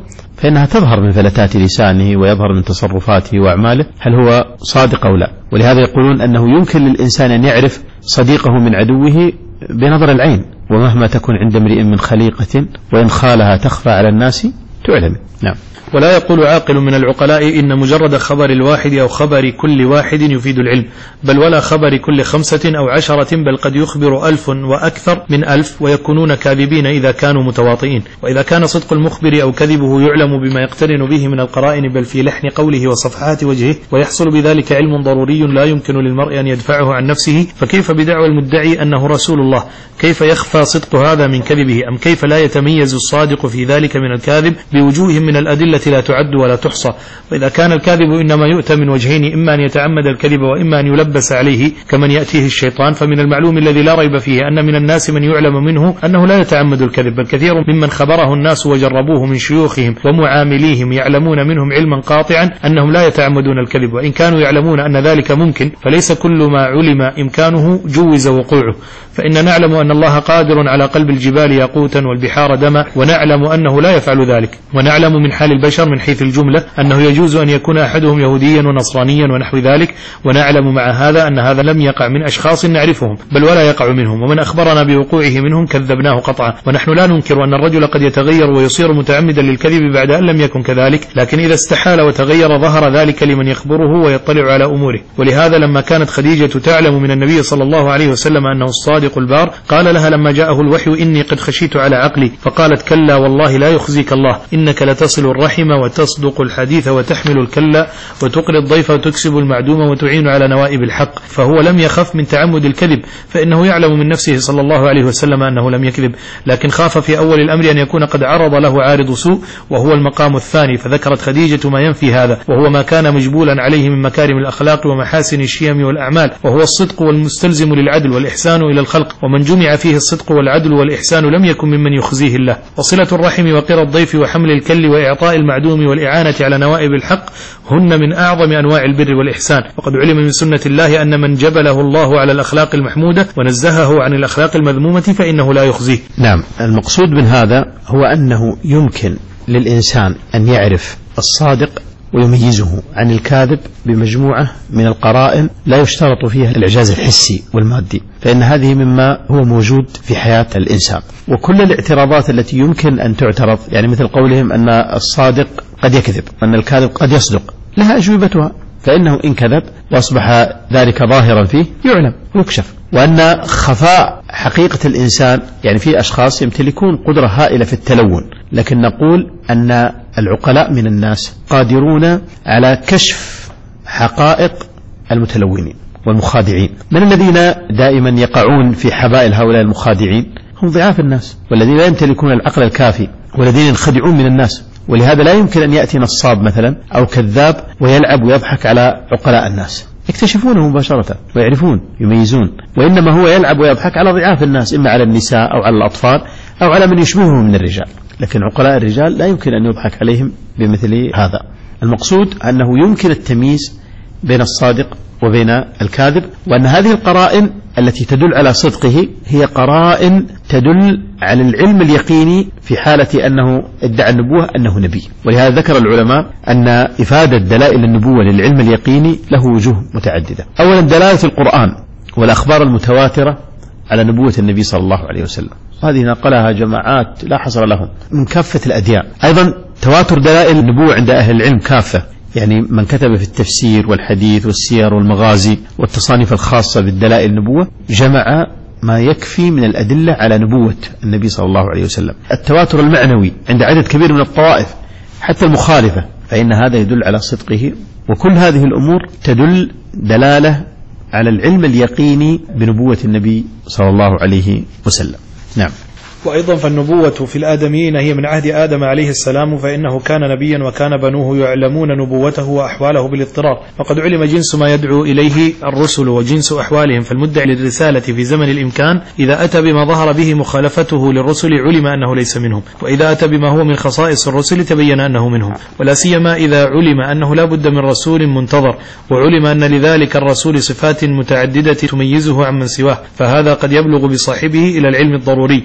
فإنها تظهر من فلتات لسانه ويظهر من تصرفاته وأعماله هل هو صادق أو لا. ولهذا يقولون أنه يمكن للإنسان أن يعرف صديقه من عدوه بنظر العين، ومهما تكن عند امرئ من خليقة وإن خالها تخفى على الناس تعلم. نعم. ولا يقول عاقل من العقلاء إن مجرد خبر الواحد أو خبر كل واحد يفيد العلم، بل ولا خبر كل خمسة أو عشرة، بل قد يخبر ألف وأكثر من ألف ويكونون كاذبين إذا كانوا متواطئين. وإذا كان صدق المخبر أو كذبه يعلم بما يقترن به من القرائن بل في لحن قوله وصفحات وجهه، ويحصل بذلك علم ضروري لا يمكن للمرء أن يدفعه عن نفسه، فكيف بدعوى المدعي أنه رسول الله؟ كيف يخفى صدق هذا من كذبه؟ أم كيف لا يتميز الصادق في ذلك من الكاذب بوجوه من الأدلة لا تعد ولا تحصى؟ وإذا كان الكاذب إنما يؤتى من وجهين، إما أن يتعمد الكذب وإما أن يلبس عليه كمن يأتيه الشيطان، فمن المعلوم الذي لا ريب فيه أن من الناس من يعلم منه أنه لا يتعمد الكذب، بل كثير ممن خبره الناس وجربوه من شيوخهم ومعامليهم يعلمون منهم علما قاطعا أنهم لا يتعمدون الكذب، وإن كانوا يعلمون أن ذلك ممكن فليس كل ما علم إمكانه جوز وقوعه. فإن نعلم أن الله قادر على قلب الجبال ياقوتا والبحار دما، ونعلم أنه لا يفعل ذلك. ونعلم من حال البشر من حيث الجملة أنه يجوز أن يكون أحدهم يهوديا ونصرانيا ونحو ذلك، ونعلم مع هذا أن هذا لم يقع من أشخاص نعرفهم بل ولا يقع منهم، ومن أخبرنا بوقوعه منهم كذبناه قطعا. ونحن لا ننكر أن الرجل قد يتغير ويصير متعمدا للكذب بعد أن لم يكن كذلك، لكن إذا استحال وتغير ظهر ذلك لمن يخبره ويطلع على أموره. ولهذا لما كانت خديجة تعلم من النبي صلى الله عليه وسلم أنه الصادق البار، قال لها لما جاءه الوحي إني قد خشيت على عقلي، فقالت كلا والله لا يخزيك الله، إنك لتصل الرحم وتصدق الحديث وتحمل الكلا وتقري الضيف وتكسب المعدوم وتعين على نوائب الحق. فهو لم يخف من تعمد الكذب، فإنه يعلم من نفسه صلى الله عليه وسلم أنه لم يكذب، لكن خاف في أول الأمر أن يكون قد عرض له عارض سوء وهو المقام الثاني، فذكرت خديجة ما ينفي هذا، وهو ما كان مجبولا عليه من مكارم الأخلاق ومحاسن الشيم والأعمال، وهو الصدق والمستلزم للعدل والإحسان إلى الخلق، ومن جمع فيه الصدق والعدل والإحسان لم يكن ممن يخزيه الله. وصلة الرحم وقرى الضيف وحمل الكل وإعطاء المعدوم والإعانة على نوائب الحق هن من أعظم أنواع البر والإحسان. وقد علم من سنة الله أن من جبله الله على الأخلاق المحمودة ونزهه عن الأخلاق المذمومة فإنه لا يخزيه. نعم. المقصود من هذا هو أنه يمكن للإنسان أن يعرف الصادق ويميزه عن الكاذب بمجموعة من القرائن لا يشترط فيها الإعجاز الحسي والمادي، فإن هذه مما هو موجود في حياة الإنسان. وكل الاعتراضات التي يمكن أن تعترض، يعني مثل قولهم أن الصادق قد يكذب وأن الكاذب قد يصدق، لها أجوبتها، فإنه إن كذب وأصبح ذلك ظاهرا فيه يعلم ويكشف. وأن خفاء حقيقة الإنسان، يعني في أشخاص يمتلكون قدرة هائلة في التلون، لكن نقول أن العقلاء من الناس قادرون على كشف حقائق المتلونين والمخادعين. من الذين دائما يقعون في حبائل هؤلاء المخادعين؟ هم ضعاف الناس، والذين لا يمتلكون العقل الكافي، والذين ينخدعون من الناس. ولهذا لا يمكن أن يأتي نصاب مثلا أو كذاب ويلعب ويضحك على عقلاء الناس، يكتشفونه مباشرة ويعرفون يميزون، وإنما هو يلعب ويضحك على ضعاف الناس، إما على النساء أو على الأطفال أو على من يشبههم من الرجال، لكن عقلاء الرجال لا يمكن أن يضحك عليهم بمثل هذا. المقصود أنه يمكن التمييز بين الصادق وبين الكاذب، وأن هذه القرائن التي تدل على صدقه هي قرائن تدل على العلم اليقيني في حالة أنه ادعى النبوة أنه نبي. ولهذا ذكر العلماء أن إفادة دلائل النبوة للعلم اليقيني له وجوه متعددة. أولا دلالة القرآن والأخبار المتواترة على نبوة النبي صلى الله عليه وسلم، هذه نقلها جماعات لا حصر لهم من كافة الأديان. أيضا تواتر دلائل النبوة عند أهل العلم كافة، يعني من كتب في التفسير والحديث والسير والمغازي والتصانيف الخاصة بالدلائل النبوة جمع ما يكفي من الأدلة على نبوة النبي صلى الله عليه وسلم. التواتر المعنوي عند عدد كبير من الطوائف حتى المخالفة، فإن هذا يدل على صدقه. وكل هذه الأمور تدل دلالة على العلم اليقيني بنبوة النبي صلى الله عليه وسلم. نعم. وأيضا فالنبوة في الآدميين هي من عهد آدم عليه السلام، فإنه كان نبيا وكان بنوه يعلمون نبوته وأحواله بالاضطرار، وقد علم جنس ما يدعو إليه الرسل وجنس أحوالهم، فالمدعي للرسالة في زمن الإمكان إذا أتى بما ظهر به مخالفته للرسل علم أنه ليس منهم، وإذا أتى بما هو من خصائص الرسل تبين أنه منهم، ولا سيما إذا علم أنه لا بد من رسول منتظر، وعلم أن لذلك الرسول صفات متعددة تميزه عمن سواه، فهذا قد يبلغ بصاحبه إلى العلم الضروري بأن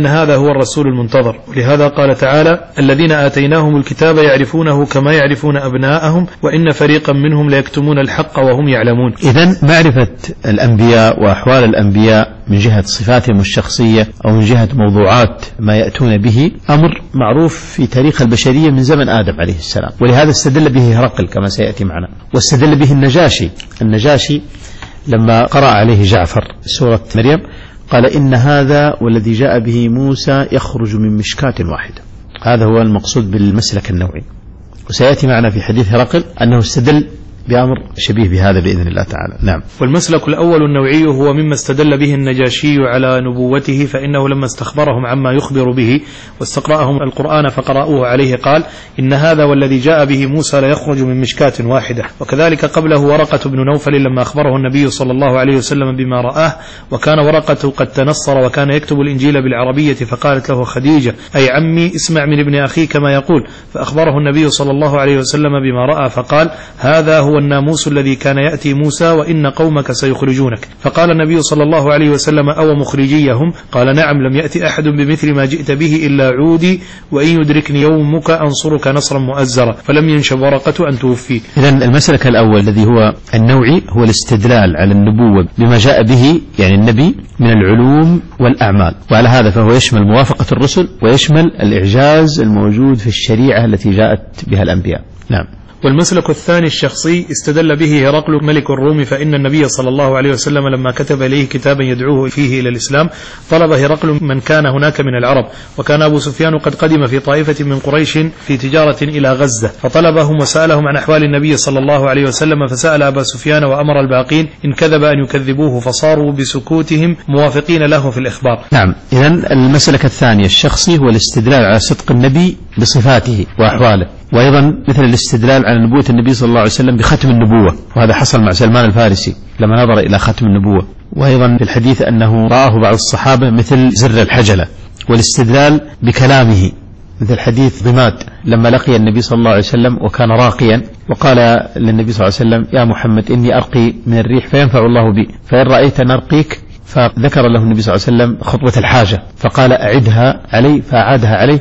أن هذا هو الرسول المنتظر. ولهذا قال تعالى: الذين آتيناهم الكتاب يعرفونه كما يعرفون أبناءهم وإن فريقا منهم ليكتمون الحق وهم يعلمون. إذن معرفة الأنبياء وأحوال الأنبياء من جهة صفاتهم الشخصية أو من جهة موضوعات ما يأتون به أمر معروف في تاريخ البشرية من زمن آدم عليه السلام، ولهذا استدل به هرقل كما سيأتي معنا، واستدل به النجاشي. النجاشي لما قرأ عليه جعفر سورة مريم قال: إن هذا والذي جاء به موسى يخرج من مشكاة واحدة. هذا هو المقصود بالمسلك النوعي، وسيأتي معنا في حديث هرقل أنه استدل بأمر شبيه بهذا بإذن الله تعالى. نعم. والمسلك الأول النوعي هو مما استدل به النجاشي على نبوته، فإنه لما استخبرهم عما يخبر به واستقرأهم القرآن فقرأوه عليه قال: إن هذا والذي جاء به موسى ليخرج من مشكاة واحدة. وكذلك قبله ورقة بن نوفل لما أخبره النبي صلى الله عليه وسلم بما رآه، وكان ورقة قد تنصر وكان يكتب الإنجيل بالعربية، فقالت له خديجة: أي عمي اسمع من ابن أخي كما يقول. فأخبره النبي صلى الله عليه وسلم بما رأى فقال: هذا هو الناموس الذي كان يأتي موسى وإن قومك سيخرجونك. فقال النبي صلى الله عليه وسلم: أو مخرجيهم؟ قال: نعم، لم يأتي أحد بمثل ما جئت به إلا عودي، وإن يدركني يومك أنصرك نصرا مؤزرا. فلم ينشب ورقة أن توفي. إذن المسلك الأول الذي هو النوعي هو الاستدلال على النبوة بما جاء به يعني النبي من العلوم والأعمال، وعلى هذا فهو يشمل موافقة الرسل ويشمل الإعجاز الموجود في الشريعة التي جاءت بها الأنبياء. نعم. والمسلك الثاني الشخصي استدل به هرقل ملك الروم، فإن النبي صلى الله عليه وسلم لما كتب إليه كتابا يدعوه فيه إلى الإسلام طلب هرقل من كان هناك من العرب، وكان أبو سفيان قد قدم في طائفة من قريش في تجارة إلى غزة، فطلبهم وسألهم عن أحوال النبي صلى الله عليه وسلم، فسأل أبا سفيان وأمر الباقين إن كذب أن يكذبوه، فصاروا بسكوتهم موافقين له في الإخبار. نعم. إذن المسلك الثاني الشخصي هو الاستدلال على صدق النبي بصفاته وأحواله، وأيضا مثل الاستدلال على نبوة النبي صلى الله عليه وسلم بختم النبوة، وهذا حصل مع سلمان الفارسي لما نظر إلى ختم النبوة. وأيضا في الحديث أنه رآه بعض الصحابة مثل زر الحجلة. والاستدلال بكلامه مثل حديث ضماد لما لقي النبي صلى الله عليه وسلم وكان راقيا، وقال للنبي صلى الله عليه وسلم: يا محمد إني أرقي من الريح فينفع الله بي، فإن رأيت نرقيك. فذكر له النبي صلى الله عليه وسلم خطوة الحاجة، فقال: أعدها علي، فأعادها عليه،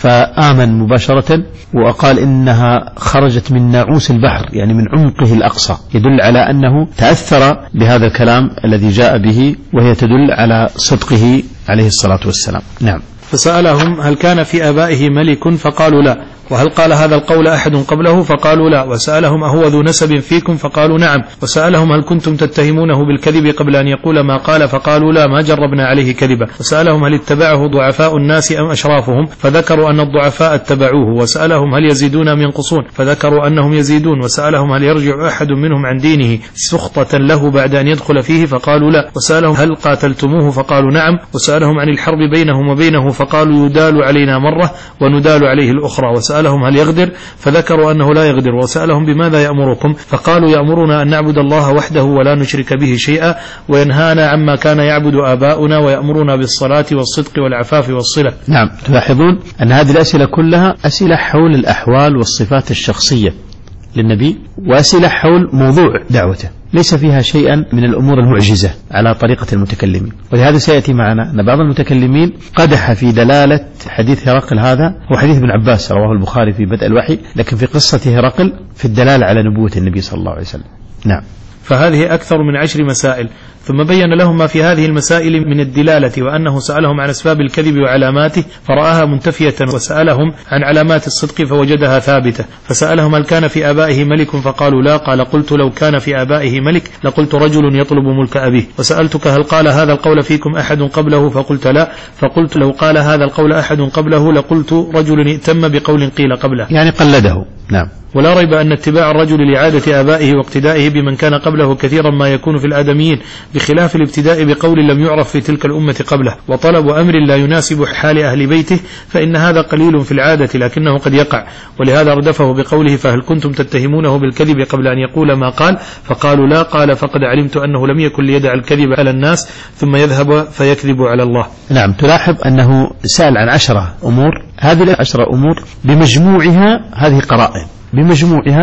فآمن مباشرة، وقال إنها خرجت من ناعوس البحر يعني من عمقه الأقصى، يدل على أنه تأثر بهذا الكلام الذي جاء به، وهي تدل على صدقه عليه الصلاة والسلام. نعم. فسألهم: هل كان في آبائه ملك؟ فقالوا لا. وهل قال هذا القول أحد قبله؟ فقالوا لا. وسألهم: أهو ذو نسب فيكم؟ فقالوا نعم. وسألهم: هل كنتم تتهمونه بالكذب قبل أن يقول ما قال؟ فقالوا لا، ما جربنا عليه كذبا. وسألهم: هل اتبعه ضعفاء الناس أم أشرافهم؟ فذكروا أن الضعفاء اتبعوه. وسألهم: هل يزيدون أم ينقصون؟ فذكروا أنهم يزيدون. وسألهم: هل يرجع أحد منهم عن دينه سخطة له بعد أن يدخل فيه؟ فقالوا لا. وسألهم: هل قاتلتموه؟ فقالوا نعم. وسألهم عن الحرب بينهم وبينه، فقالوا يدال علينا مرة وندال عليه الأخرى. وسألهم: هل يغدر؟ فذكروا أنه لا يغدر. وسألهم: بماذا يأمركم؟ فقالوا: يأمرنا أن نعبد الله وحده ولا نشرك به شيئا، وينهانا عما كان يعبد آباؤنا، ويأمرنا بالصلاة والصدق والعفاف والصلة. نعم. تلاحظون أن هذه الأسئلة كلها أسئلة حول الأحوال والصفات الشخصية للنبي، وأسئلة حول موضوع دعوته، ليس فيها شيئا من الأمور المعجزة على طريقة المتكلمين. ولهذا سيأتي معنا أن بعض المتكلمين قدح في دلالة حديث هرقل هذا، وحديث ابن عباس رواه البخاري في بدء الوحي، لكن في قصة هرقل في الدلالة على نبوة النبي صلى الله عليه وسلم. نعم. فهذه أكثر من عشر مسائل، ثم بين لهم ما في هذه المسائل من الدلالة، وأنه سألهم عن أسباب الكذب وعلاماته فرآها منتفية، وسألهم عن علامات الصدق فوجدها ثابتة. فسألهم: هل كان في آبائه ملك؟ فقالوا لا. قال: قلت لو كان في آبائه ملك لقلت رجل يطلب ملك أبيه. وسألتك: هل قال هذا القول فيكم أحد قبله؟ فقلت لا. فقلت: لو قال هذا القول أحد قبله لقلت رجل ائتم بقول قيل قبله، يعني قلده. نعم. ولا ريب أن اتباع الرجل لعادة آبائه واقتدائه بمن كان قبله كثيرا ما يكون في الآدميين، بخلاف الابتداء بقول لم يعرف في تلك الأمة قبله، وطلب أمر لا يناسب حال أهل بيته، فإن هذا قليل في العادة لكنه قد يقع. ولهذا ردفه بقوله: فهل كنتم تتهمونه بالكذب قبل أن يقول ما قال؟ فقالوا لا. قال: فقد علمت أنه لم يكن ليدع الكذب على الناس ثم يذهب فيكذب على الله. نعم. تلاحظ أنه سأل عن عشرة أمور، هذه العشرة أمور بمجموعها هذه قرائن، بمجموعها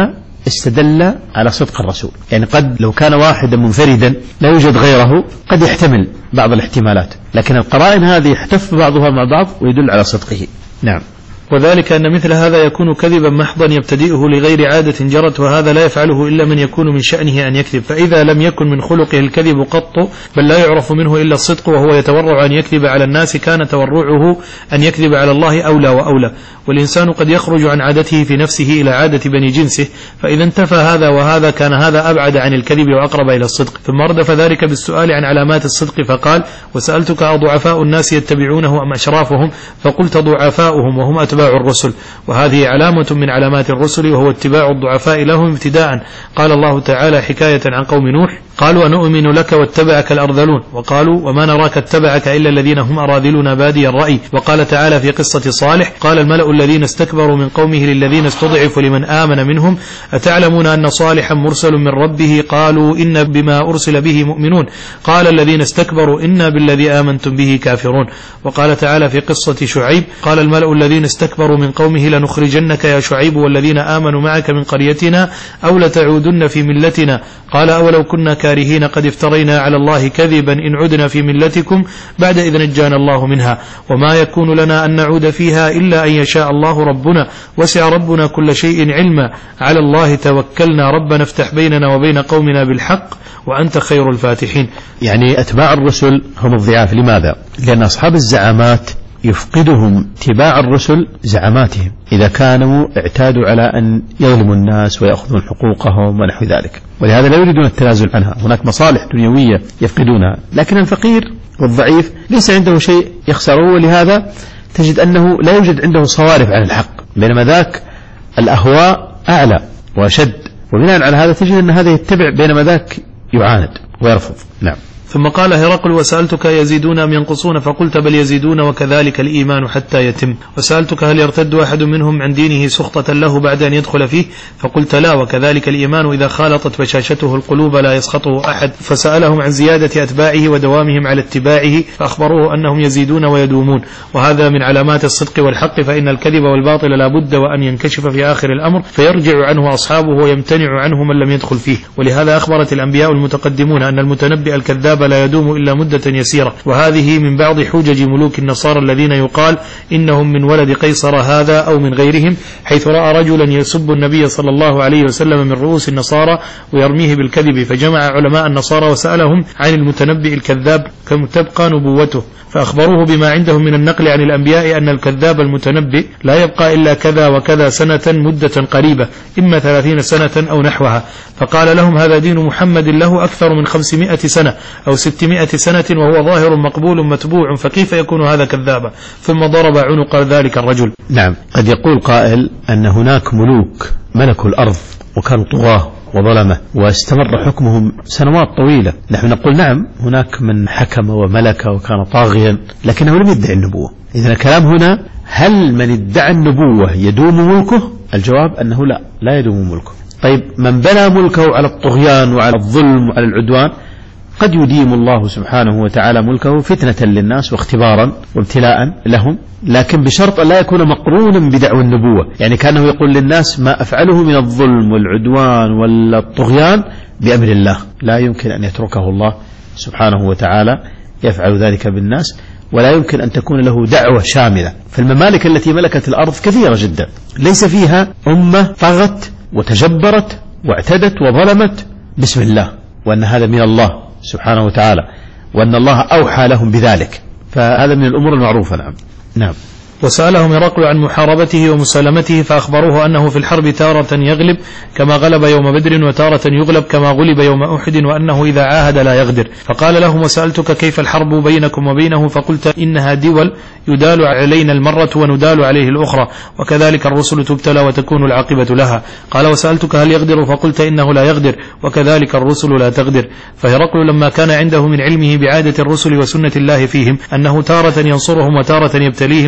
استدل على صدق الرسول. يعني قد لو كان واحدا منفردا لا يوجد غيره قد يحتمل بعض الاحتمالات، لكن القرائن هذه يحتف بعضها مع بعض ويدل على صدقه. نعم. وذلك أن مثل هذا يكون كذبا محضا يبتدئه لغير عادة جرت، وهذا لا يفعله إلا من يكون من شأنه أن يكذب، فإذا لم يكن من خلقه الكذب قط بل لا يعرف منه إلا الصدق وهو يتورع أن يكذب على الناس، كان تورعه أن يكذب على الله أولى وأولى. والإنسان قد يخرج عن عادته في نفسه إلى عادة بني جنسه، فإذا انتفى هذا وهذا كان هذا أبعد عن الكذب وأقرب إلى الصدق. ثم ردف ذلك بالسؤال عن علامات الصدق فقال: وسألتك أضعفاء الناس يتبعونه أم أشرافهم؟ فقلت ضعفاؤهم وهم أتباع الرسل، وهذه علامة من علامات الرسل وهو اتباع الضعفاء لهم ابتداء. قال الله تعالى حكاية عن قوم نوح: قالوا أنؤمن لك واتبعك الأرذلون، وقالوا وما نراك اتبعك إلا الذين هم أراذلنا بادي الرأي. وقال تعالى في قصة صالح: قال الملأ الذين استكبروا من قومه للذين استضعفوا لمن آمن منهم: أتعلمون أن صالحا مرسل من ربه؟ قالوا إن بما أرسل به مؤمنون. قال الذين استكبروا إنا بالذي آمنتم به كافرون. وقال تعالى في قصة شعيب: قال الملأ الذين استكبروا من قومه لنخرجنك يا شعيب والذين آمنوا معك من قريتنا أو لتعودن في ملتنا. قال أولو كنا كارهين قد افترينا على الله كذبا إن عدنا في ملتكم بعد إذ نجانا الله منها، وما يكون لنا أن نعود فيها إلا أن يشاء الله ربنا وسع ربنا كل شيء علما، على الله توكلنا ربنا افتح بيننا وبين قومنا بالحق وأنت خير الفاتحين. يعني أتباع الرسل هم الضعاف. لماذا؟ لأن أصحاب الزعامات يفقدهم اتباع الرسل زعاماتهم إذا كانوا اعتادوا على أن يظلموا الناس ويأخذون حقوقهم ونحو ذلك، ولهذا لا يريدون التنازل عنها. هناك مصالح دنيوية يفقدونها، لكن الفقير والضعيف ليس عنده شيء يخسره، ولهذا تجد أنه لا يوجد عنده صوارف عن الحق، بينما ذاك الأهواء أعلى وأشد، وبناء على هذا تجد أن هذا يتبع بينما ذاك يعاند ويرفض. نعم. ثم قال هرقل: وسألتك يزيدون أم ينقصون؟ فقلت بل يزيدون وكذلك الإيمان حتى يتم. وسألتك هل يرتد أحد منهم عن دينه سخطة له بعد أن يدخل فيه؟ فقلت لا، وكذلك الإيمان إذا خالطت بشاشته القلوب لا يسخطه أحد. فسألهم عن زيادة أتباعه ودوامهم على اتباعه فأخبروه أنهم يزيدون ويدومون، وهذا من علامات الصدق والحق، فإن الكذب والباطل لا بد وأن ينكشف في آخر الأمر فيرجع عنه أصحابه ويمتنع عنه من لم يدخل فيه. ولهذا أخبرت الأنبياء المتقدمون أن المتنبئ الكذاب لا يدوم إلا مدة يسيرة، وهذه من بعض حجج ملوك النصارى الذين يقال إنهم من ولد قيصر هذا أو من غيرهم، حيث رأى رجلا يسب النبي صلى الله عليه وسلم من رؤوس النصارى ويرميه بالكذب، فجمع علماء النصارى وسألهم عن المتنبئ الكذاب كم تبقى نبوته، فأخبروه بما عندهم من النقل عن الأنبياء أن الكذاب المتنبئ لا يبقى إلا كذا وكذا سنة مدة قريبة، إما ثلاثين سنة أو نحوها. فقال لهم هذا دين محمد له أكثر من خمسمائة سنة أو ستمائة سنة وهو ظاهر مقبول متبوع، فكيف يكون هذا كذابا؟ ثم ضرب عنق ذلك الرجل. نعم. قد يقول قائل أن هناك ملوك ملكوا الأرض وكانوا طغاة وظلمة واستمر حكمهم سنوات طويلة. نحن نقول نعم هناك من حكم وملك وكان طاغيا لكنه لم يدعي النبوة. إذن الكلام هنا هل من ادعى النبوة يدوم ملكه؟ الجواب أنه لا، لا يدوم ملكه. طيب من بنى ملكه على الطغيان وعلى الظلم وعلى العدوان قد يديم الله سبحانه وتعالى ملكه فتنة للناس واختبارا وابتلاء لهم، لكن بشرط لا يكون مقرونا بدعوى النبوة. يعني كانه يقول للناس ما أفعله من الظلم والعدوان والطغيان بأمر الله، لا يمكن أن يتركه الله سبحانه وتعالى يفعل ذلك بالناس، ولا يمكن أن تكون له دعوة شاملة. فالممالك التي ملكت الأرض كثيرة جدا ليس فيها أمة طغت وتجبرت واعتدت وظلمت بسم الله، وأن هذا من الله سبحانه وتعالى، وأن الله أوحى لهم بذلك، فهذا من الأمور المعروفة. نعم. نعم. وسألهم هرقل عن محاربته ومسالمته فأخبروه أنه في الحرب تارة يغلب كما غلب يوم بدر وتارة يغلب كما غلب يوم أحد، وأنه إذا عاهد لا يغدر. فقال لهم وسألتك كيف الحرب بينكم وبينه؟ فقلت إنها دول يدال علينا المرة وندال عليه الأخرى، وكذلك الرسل تبتلى وتكون العاقبة لها. قال وسألتك هل يغدر؟ فقلت إنه لا يغدر وكذلك الرسل لا تغدر. فهرقل لما كان عنده من علمه بعادة الرسل وسنة الله فيهم أنه تارة ينصرهم وتارة يبتليهم وأنهم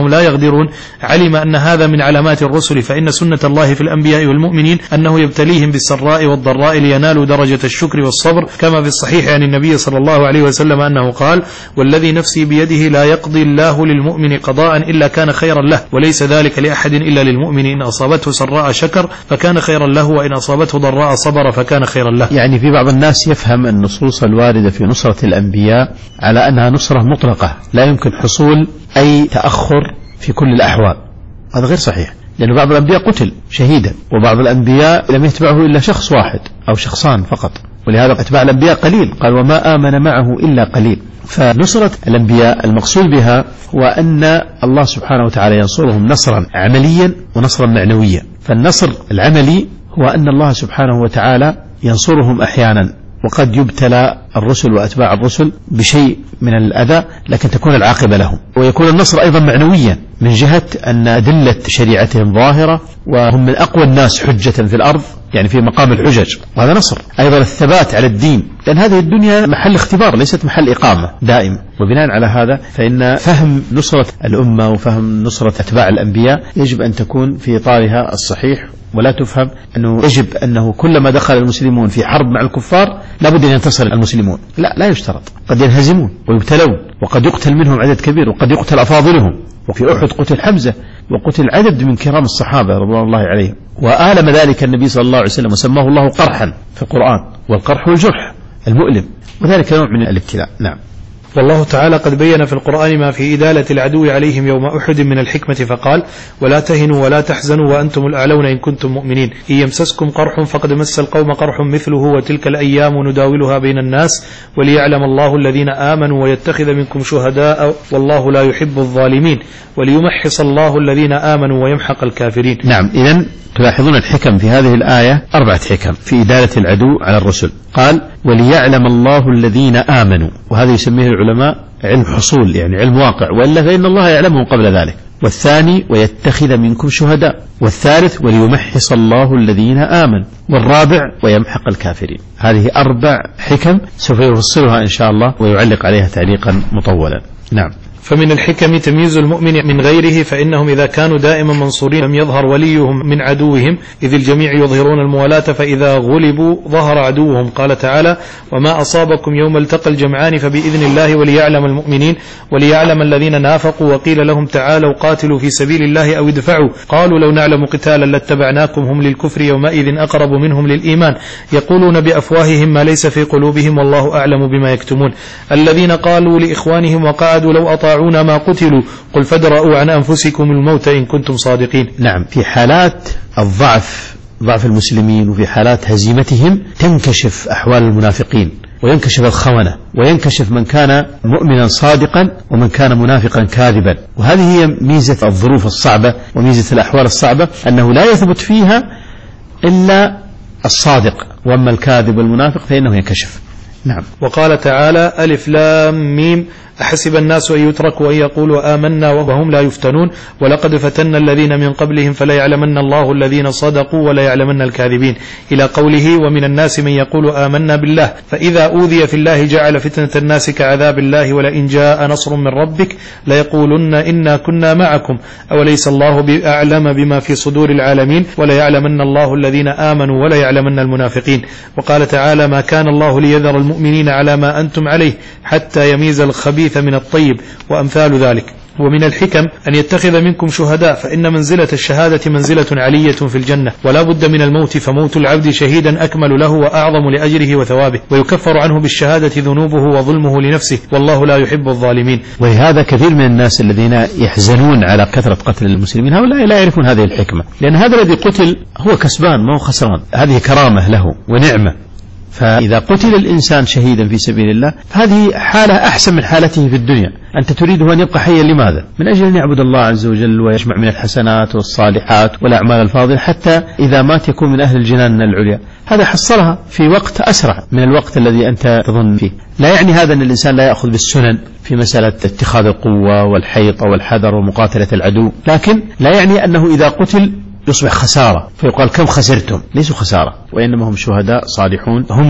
لا يغدرون علم أن هذا من علامات الرسل، فإن سنة الله في الأنبياء والمؤمنين أنه يبتليهم بالسراء والضراء لينالوا درجة الشكر والصبر، كما في الصحيح عن النبي صلى الله عليه وسلم أنه قال: والذي نفسي بيده لا يقضي الله للمؤمن قضاء إلا كان خيرا له، وليس ذلك لأحد إلا للمؤمن، إن أصابته سراء شكر فكان خيرا له، وإن أصابته ضراء صبر فكان خيرا له. يعني في بعض الناس يفهم النصوص الواردة في نصرة الأنبياء على أنها نصرة مطلقة لا يمكن حصول أي تأخر في كل الأحوال. هذا غير صحيح، لأن بعض الأنبياء قتل شهيدا، وبعض الأنبياء لم يتبعه إلا شخص واحد أو شخصان فقط، ولهذا اتباع الأنبياء قليل، قال: وما آمن معه إلا قليل. فنصرة الأنبياء المقصود بها هو أن الله سبحانه وتعالى ينصرهم نصرا عمليا ونصرا معنويا. فالنصر العملي هو أن الله سبحانه وتعالى ينصرهم أحيانا، وقد يبتلى الرسل وأتباع الرسل بشيء من الأذى لكن تكون العاقبة لهم. ويكون النصر أيضا معنويا من جهة أن أدلة شريعتهم ظاهرة، وهم من أقوى الناس حجة في الأرض، يعني في مقام الحجج، وهذا نصر. أيضا الثبات على الدين، لأن هذه الدنيا محل اختبار ليست محل إقامة دائم. وبناء على هذا فإن فهم نصرة الأمة وفهم نصرة أتباع الأنبياء يجب أن تكون في إطارها الصحيح، ولا تفهم أنه يجب أنه كلما دخل المسلمون في حرب مع الكفار لابد أن ينتصر المسلمون. لا لا يشترط، قد ينهزمون ويبتلون، وقد يقتل منهم عدد كبير، وقد يقتل أفاضلهم. وفي أحد قتل حمزة، وقتل عدد من كرام الصحابة رضوان الله عليهم، وآلم ذلك النبي صلى الله عليه وسلم وسماه الله قرحا في القرآن، والقرح هو الجرح المؤلم، وذلك نوع من الابتلاء. نعم. والله تعالى قد بين في القرآن ما في إدالة العدو عليهم يوم أحد من الحكمة، فقال: ولا تهنوا ولا تحزنوا وأنتم الأعلون إن كنتم مؤمنين، إن يمسسكم قرح فقد مس القوم قرح مثله، وتلك الأيام نداولها بين الناس وليعلم الله الذين آمنوا ويتخذ منكم شهداء والله لا يحب الظالمين، وليمحص الله الذين آمنوا ويمحق الكافرين. نعم. إذن تلاحظون الحكم في هذه الآية أربعة حكم في إدالة العدو على الرسل. قال: وليعلم الله الذين آمنوا، وهذا يسميه العلماء علم حصول، يعني علم واقع، وإلا فإن الله يعلمهم قبل ذلك. والثاني: ويتخذ منكم شهداء. والثالث: وليمحص الله الذين آمنوا. والرابع: ويمحق الكافرين. هذه أربع حكم سوف يفصلها إن شاء الله ويعلق عليها تعليقا مطولا. نعم. فمن الحكم تمييز المؤمن من غيره، فإنهم إذا كانوا دائما منصورين لم يظهر وليهم من عدوهم، إذ الجميع يظهرون الموالاة، فإذا غلبوا ظهر عدوهم. قال تعالى: وما أصابكم يوم التقى الجمعان فبإذن الله وليعلم المؤمنين وليعلم الذين نافقوا، وقيل لهم تعالوا قاتلوا في سبيل الله أو ادفعوا، قالوا لو نعلم قتالا لاتبعناكم، هم للكفر يومئذ أقرب منهم للإيمان، يقولون بأفواههم ما ليس في قلوبهم والله أعلم بما يكتمون، الذين قالوا لإخوانهم وقعدوا لو أطاعوا ما قتلوا قل فادرءوا عن أنفسكم الموت إن كنتم صادقين. نعم. في حالات الضعف، ضعف المسلمين، وفي حالات هزيمتهم تنكشف أحوال المنافقين، وينكشف الخونة، وينكشف من كان مؤمنا صادقا ومن كان منافقا كاذبا. وهذه هي ميزة الظروف الصعبة وميزة الأحوال الصعبة، أنه لا يثبت فيها إلا الصادق، وأما الكاذب والمنافق فإنه ينكشف. نعم. وقال تعالى: ألف لام ميم أحسب الناس أن يتركوا أن يقولوا آمنا وهم لا يفتنون ولقد فتنا الذين من قبلهم فلا يعلمن الله الذين صدقوا ولا يعلمن الكاذبين، إلى قوله: ومن الناس من يقول آمنا بالله فإذا أوذي في الله جعل فتنة الناس كعذاب الله ولئن جاء نصر من ربك ليقولن إنا كنا معكم أوليس الله بأعلم بما في صدور العالمين ولا يعلمن الله الذين آمنوا ولا يعلمن المنافقين. وقال تعالى: ما كان الله ليذر المؤمنين على ما أنتم عليه حتى يميز الخبيث من الطيب، وأمثال ذلك. ومن الحكم أن يتخذ منكم شهداء، فإن منزلة الشهادة منزلة علية في الجنة، ولا بد من الموت، فموت العبد شهيدا أكمل له وأعظم لأجره وثوابه، ويكفر عنه بالشهادة ذنوبه وظلمه لنفسه، والله لا يحب الظالمين. ولهذا كثير من الناس الذين يحزنون على كثرة قتل المسلمين هؤلاء لا يعرفون هذه الحكمة، لأن هذا الذي قتل هو كسبان ما هو خسران، هذه كرامة له ونعمة. فإذا قتل الإنسان شهيدا في سبيل الله هذه حالة أحسن من حالته في الدنيا. أنت تريده أن يبقى حيا لماذا؟ من أجل أن يعبد الله عز وجل ويجمع من الحسنات والصالحات والأعمال الفاضلة حتى إذا مات يكون من أهل الجنان العليا. هذا حصلها في وقت أسرع من الوقت الذي أنت تظن فيه. لا يعني هذا أن الإنسان لا يأخذ بالسنن في مسألة اتخاذ القوة والحيطة والحذر ومقاتلة العدو، لكن لا يعني أنه إذا قتل يصبح خسارة فيقال كم خسرتم. ليسوا خسارة، وإنما هم شهداء صالحون، هم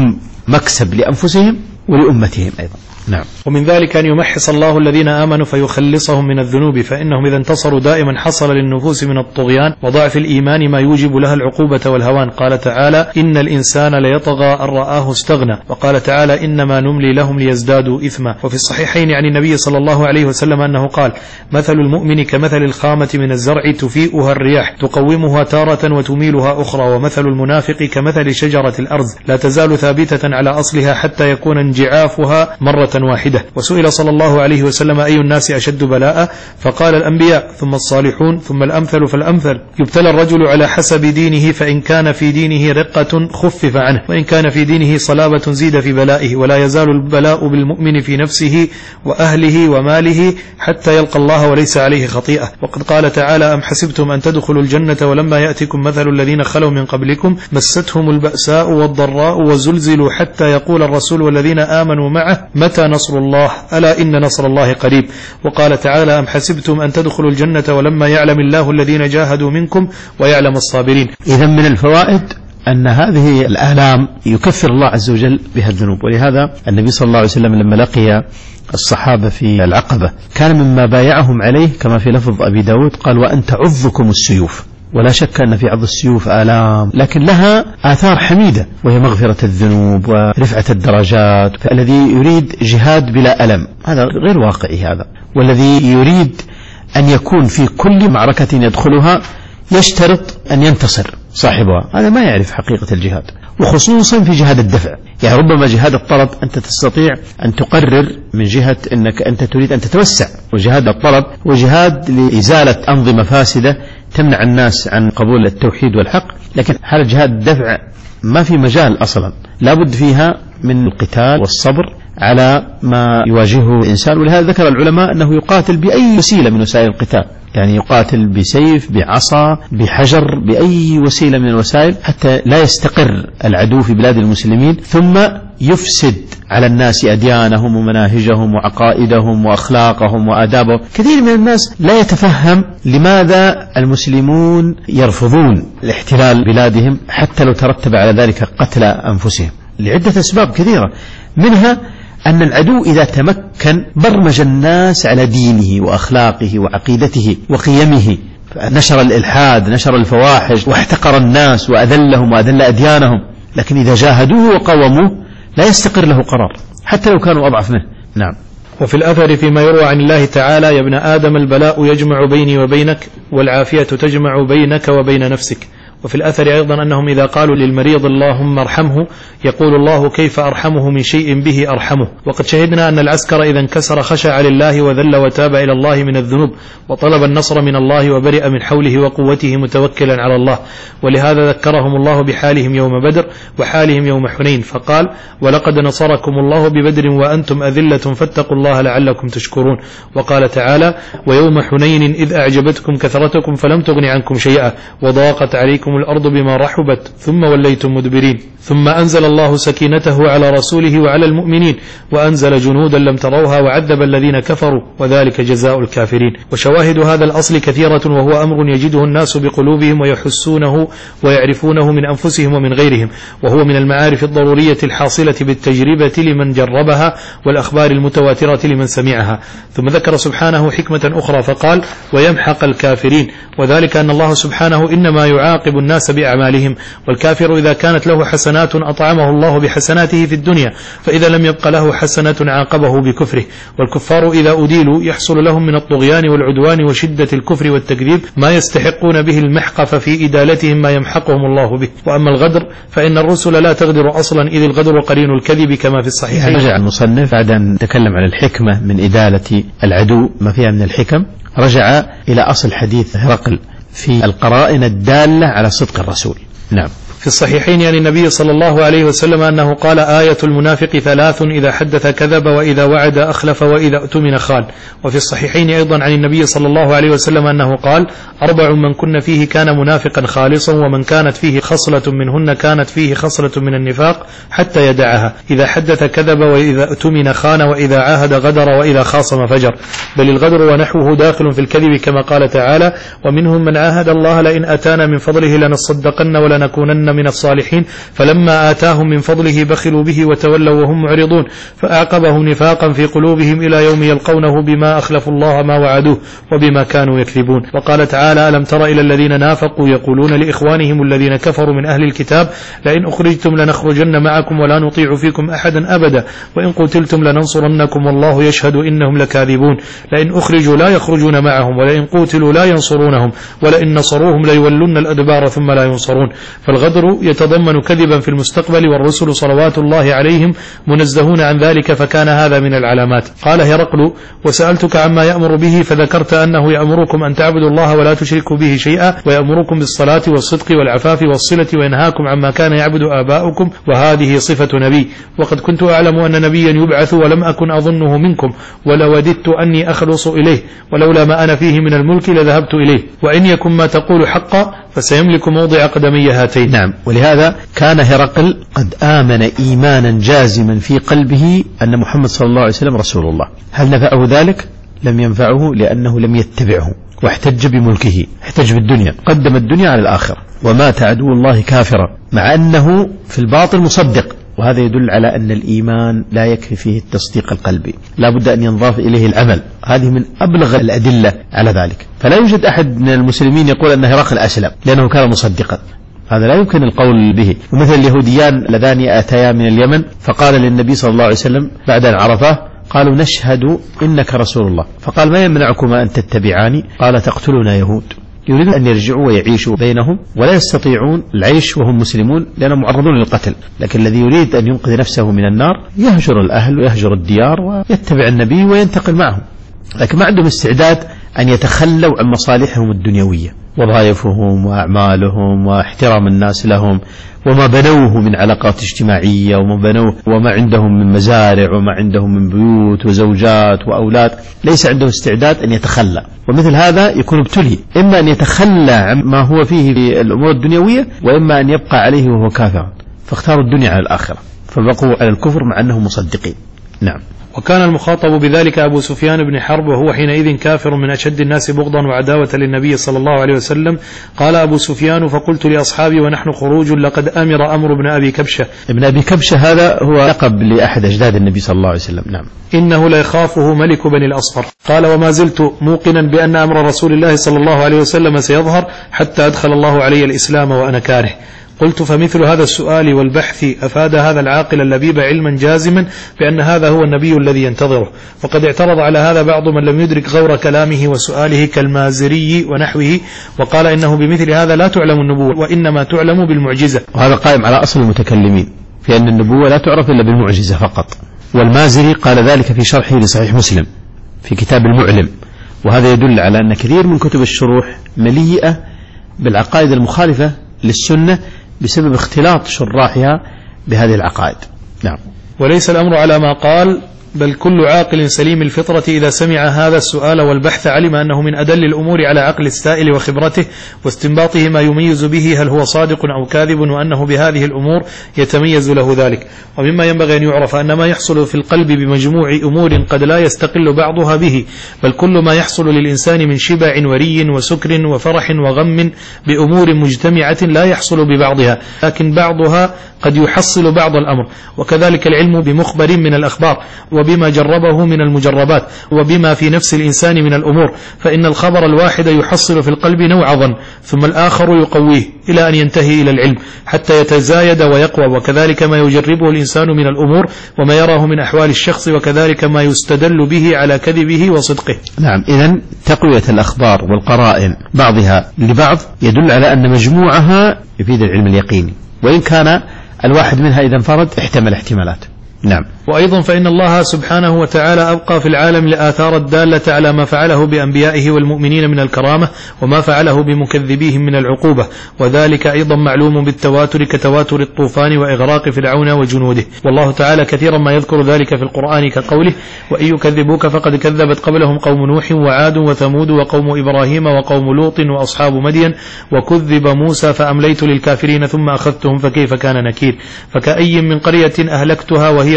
مكسب لأنفسهم ولأمتهم أيضا. نعم. ومن ذلك أن يمحص الله الذين آمنوا فيخلصهم من الذنوب، فإنهم إذا انتصروا دائما حصل للنفوس من الطغيان وضعف الإيمان ما يوجب لها العقوبة والهوان. قال تعالى: إن الإنسان ليطغى أن رآه استغنى. وقال تعالى: إنما نملي لهم ليزدادوا إثما. وفي الصحيحين عن النبي صلى الله عليه وسلم أنه قال: مثل المؤمن كمثل الخامة من الزرع تفيئها الرياح تقومها تارة وتميلها أخرى، ومثل المنافق كمثل شجرة الأرز لا تزال ثابتة على أصلها حتى يكون انجعافها مرة واحدة. وسئل صلى الله عليه وسلم: أي الناس أشد بلاء؟ فقال: الأنبياء ثم الصالحون ثم الأمثل فالأمثل. يبتلى الرجل على حسب دينه، فإن كان في دينه رقة خفف عنه، وإن كان في دينه صلابة زيد في بلائه، ولا يزال البلاء بالمؤمن في نفسه وأهله وماله حتى يلقى الله وليس عليه خطيئة. وقد قال تعالى: أم حسبتم أن تدخلوا الجنة ولما يأتكم مثل الذين خلوا من قبلكم مستهم البأساء والضراء وزلزلوا حتى يقول الرسول والذين آمنوا معه متى نصر الله ألا إن نصر الله قريب. وقال تعالى: أم حسبتم أن تدخلوا الجنة ولما يعلم الله الذين جاهدوا منكم ويعلم الصابرين. إذا من الفوائد أن هذه الآلام يكفر الله عز وجل بها الذنوب. ولهذا النبي صلى الله عليه وسلم لما لقي الصحابة في العقبة كان مما بايعهم عليه كما في لفظ أبي داود قال: وأن تعظكم السيوف. ولا شك أن في عض السيوف آلام لكن لها آثار حميدة، وهي مغفرة الذنوب ورفعة الدرجات. فالذي يريد جهاد بلا ألم هذا غير واقعي هذا، والذي يريد أن يكون في كل معركة يدخلها يشترط أن ينتصر صاحبها، هذا ما يعرف حقيقة الجهاد، وخصوصا في جهاد الدفع. يعني ربما جهاد الطلب أنت تستطيع أن تقرر من جهة أنك أنت تريد أن تتوسع، وجهاد الطلب وجهاد لإزالة أنظمة فاسدة تمنع الناس عن قبول التوحيد والحق. لكن حال جهاد الدفع ما في مجال أصلا، لابد فيها من القتال والصبر على ما يواجهه الإنسان. ولهذا ذكر العلماء أنه يقاتل بأي وسيلة من وسائل القتال، يعني يقاتل بسيف بعصا بحجر بأي وسيلة من الوسائل حتى لا يستقر العدو في بلاد المسلمين ثم يفسد على الناس أديانهم ومناهجهم وعقائدهم وأخلاقهم وآدابهم. كثير من الناس لا يتفهم لماذا المسلمون يرفضون الاحتلال بلادهم حتى لو ترتب على ذلك قتل أنفسهم، لعدة أسباب كثيرة، منها أن العدو إذا تمكن برمج الناس على دينه وأخلاقه وعقيدته وقيمه، نشر الإلحاد نشر الفواحش واحتقر الناس وأذلهم وأذل أديانهم. لكن إذا جاهدوه وقوموه لا يستقر له قرار حتى لو كانوا أضعف منه. نعم. وفي الأثر فيما يروى عن الله تعالى: يا ابن آدم البلاء يجمع بيني وبينك والعافية تجمع بينك وبين نفسك. وفي الأثر أيضا أنهم إذا قالوا للمريض اللهم ارحمه يقول الله كيف أرحمه من شيء به أرحمه. وقد شهدنا أن العسكر إذا انكسر خشع لله وذل وتاب إلى الله من الذنوب وطلب النصر من الله وبرئ من حوله وقوته متوكلا على الله. ولهذا ذكرهم الله بحالهم يوم بدر وحالهم يوم حنين فقال: ولقد نصركم الله ببدر وأنتم أذلة فاتقوا الله لعلكم تشكرون. وقال تعالى: ويوم حنين إذ أعجبتكم كثرتكم فلم تغن عنكم شيئا وضاقت عليكم الأرض بما رحبت ثم وليتم مدبرين. ثم أنزل الله سكينته على رسوله وعلى المؤمنين وأنزل جنودا لم تروها وعذب الذين كفروا وذلك جزاء الكافرين. وشواهد هذا الأصل كثيرة، وهو أمر يجده الناس بقلوبهم ويحسونه ويعرفونه من أنفسهم ومن غيرهم، وهو من المعارف الضرورية الحاصلة بالتجربة لمن جربها والأخبار المتواترة لمن سمعها. ثم ذكر سبحانه حكمة أخرى فقال: ويمحق الكافرين، وذلك أن الله سبحانه إنما يعاقب الناس بأعمالهم، والكافر إذا كانت له حسنات أطعمه الله بحسناته في الدنيا، فإذا لم يبق له حسنة عاقبه بكفره. والكفار إذا أديلوا يحصل لهم من الطغيان والعدوان وشدة الكفر والتكذيب ما يستحقون به المحق، ففي إدالتهم ما يمحقهم الله به. وأما الغدر فإن الرسل لا تغدر أصلا، إذ الغدر قرين الكذب كما في الصحيحين. رجع المصنف بعد أن تكلم عن الحكمة من إدالة العدو ما فيها من الحكم، رجع إلى أصل حديث هرقل في القرائن الدالة على صدق الرسول. نعم. في الصحيحين عن النبي صلى الله عليه وسلم أنه قال: آية المنافق ثلاث: إذا حدث كذب وإذا وعد أخلف وإذا اؤتمن خان. وفي الصحيحين أيضا عن النبي صلى الله عليه وسلم أنه قال: أربع من كن فيه كان منافقا خالصا، ومن كانت فيه خصلة منهن كانت فيه خصلة من النفاق حتى يدعها: إذا حدث كذب وإذا اؤتمن خان وإذا عاهد غدر وإذا خاصم فجر. بل الغدر ونحوه داخل في الكذب كما قال تعالى: ومنهم من عاهد الله لئن أتانا من فضله لنصدقن ولنكونن ليكونن من الصالحين فلما آتاهم من فضله بخلوا به وتولوا وهم معرضون فأعقبهم نفاقا في قلوبهم إلى يوم يلقونه بما أخلفوا الله ما وعدوه وبما كانوا يكذبون. وقال تعالى: ألم تر إلى الذين نافقوا يقولون لإخوانهم الذين كفروا من أهل الكتاب لئن أخرجتم لنخرجن معكم ولا نطيع فيكم أحدا أبدا وإن قتلتم لننصرنكم والله يشهد إنهم لكاذبون لئن أخرجوا لا يخرجون معهم ولئن قتلوا لا ينصرونهم ولئن نصروهم ليولن الأدبار ثم لا ينصرون. فالغدر يتضمن كذبا في المستقبل والرسل صلوات الله عليهم منزهون عن ذلك فكان هذا من العلامات. قال هرقل: وسألتك عما يأمر به فذكرت أنه يأمركم أن تعبدوا الله ولا تشركوا به شيئا ويأمركم بالصلاة والصدق والعفاف والصلة وينهاكم عما كان يعبد آباؤكم وهذه صفة نبي وقد كنت أعلم أن نبيا يبعث ولم أكن أظنه منكم ولوددت أني أخلص إليه ولولا ما أنا فيه من الملك لذهبت إليه وإن يكن ما تقول حقا فسيملك موضع قدمي هاتين. نعم. ولهذا كان هرقل قد آمن إيمانا جازما في قلبه أن محمد صلى الله عليه وسلم رسول الله. هل نفعه ذلك؟ لم ينفعه لأنه لم يتبعه واحتج بملكه، احتج بالدنيا، قدم الدنيا على الآخرة ومات عدو الله كافرا مع أنه في الباطل مصدق. وهذا يدل على أن الإيمان لا يكفي فيه التصديق القلبي، لا بد أن ينضاف إليه العمل. هذه من أبلغ الأدلة على ذلك. فلا يوجد أحد من المسلمين يقول أن هرقل أسلم لأنه كان مصدقا، هذا لا يمكن القول به. ومثل اليهوديان اللذان أتيا من اليمن فقال للنبي صلى الله عليه وسلم بعد أن عرفه قالوا: نشهد إنك رسول الله. فقال: ما يمنعكما أن تتبعاني؟ قال: تقتلنا يهود. يريدون أن يرجعوا ويعيشوا بينهم ولا يستطيعون العيش وهم مسلمون لأنهم معرضون للقتل. لكن الذي يريد أن ينقذ نفسه من النار يهجر الأهل ويهجر الديار ويتبع النبي وينتقل معهم، لكن ما عندهم استعداد أن يتخلوا عن مصالحهم الدنيوية، وظائفهم وأعمالهم واحترام الناس لهم وما بنوه من علاقات اجتماعية وما بنوه وما عندهم من مزارع وما عندهم من بيوت وزوجات وأولاد. ليس عندهم استعداد أن يتخلى، ومثل هذا يكون ابتلي، إما أن يتخلى عن ما هو فيه في الأمور الدنيوية وإما أن يبقى عليه وهو كافر، فاختاروا الدنيا على الآخرة فبقوا على الكفر مع أنهم مصدقين. نعم. وكان المخاطب بذلك أبو سفيان بن حرب وهو حينئذ كافر من أشد الناس بغضا وعداوة للنبي صلى الله عليه وسلم. قال أبو سفيان: فقلت لأصحابي ونحن خروج لقد أمر أمر ابن أبي كبشة. ابن أبي كبشة هذا هو لقب لأحد أجداد النبي صلى الله عليه وسلم. نعم. إنه لا يخافه ملك بني الأصفر. قال: وما زلت موقنا بأن أمر رسول الله صلى الله عليه وسلم سيظهر حتى أدخل الله علي الإسلام وأنا كاره. قلت: فمثل هذا السؤال والبحث أفاد هذا العاقل اللبيب علما جازما بأن هذا هو النبي الذي ينتظره. وقد اعترض على هذا بعض من لم يدرك غور كلامه وسؤاله كالمازري ونحوه، وقال إنه بمثل هذا لا تعلم النبوة وإنما تعلم بالمعجزة. وهذا قائم على أصل المتكلمين في أن النبوة لا تعرف إلا بالمعجزة فقط. والمازري قال ذلك في شرحه لصحيح مسلم في كتاب المعلم. وهذا يدل على أن كثير من كتب الشروح مليئة بالعقائد المخالفة للسنة بسبب اختلاط شراحها بهذه العقائد. نعم. وليس الأمر على ما قال، بل كل عاقل سليم الفطرة إذا سمع هذا السؤال والبحث علم أنه من أدل الأمور على عقل السائل وخبرته واستنباطه ما يميز به هل هو صادق أو كاذب، وأنه بهذه الأمور يتميز له ذلك. ومما ينبغي أن يعرف أن ما يحصل في القلب بمجموع أمور قد لا يستقل بعضها به، بل كل ما يحصل للإنسان من شبع وري وسكر وفرح وغم بأمور مجتمعة لا يحصل ببعضها، لكن بعضها قد يحصل بعض الأمر. وكذلك العلم بمخبر من الأخبار وبما جربه من المجربات وبما في نفس الإنسان من الأمور، فإن الخبر الواحد يحصل في القلب نوع ظن ثم الآخر يقويه إلى أن ينتهي إلى العلم حتى يتزايد ويقوى. وكذلك ما يجربه الإنسان من الأمور وما يراه من أحوال الشخص، وكذلك ما يستدل به على كذبه وصدقه. نعم. إذن تقوية الأخبار والقرائن بعضها لبعض يدل على أن مجموعها يفيد العلم اليقيني، وإن كان الواحد منها إذا انفرد احتمل احتمالات. نعم. وأيضا فإن الله سبحانه وتعالى أبقى في العالم لآثار الدالة على ما فعله بأنبيائه والمؤمنين من الكرامة وما فعله بمكذبيهم من العقوبة، وذلك أيضا معلوم بالتواتر كتواتر الطوفان وإغراق فرعون وجنوده. والله تعالى كثيرا ما يذكر ذلك في القرآن كقوله: وإن يكذبوك فقد كذبت قبلهم قوم نوح وعاد وثمود وقوم إبراهيم وقوم لوط وأصحاب مدين وكذب موسى فأمليت للكافرين ثم أخذتهم فكيف كان نكير. فكأي من قرية أهلكتها وهي ظالمة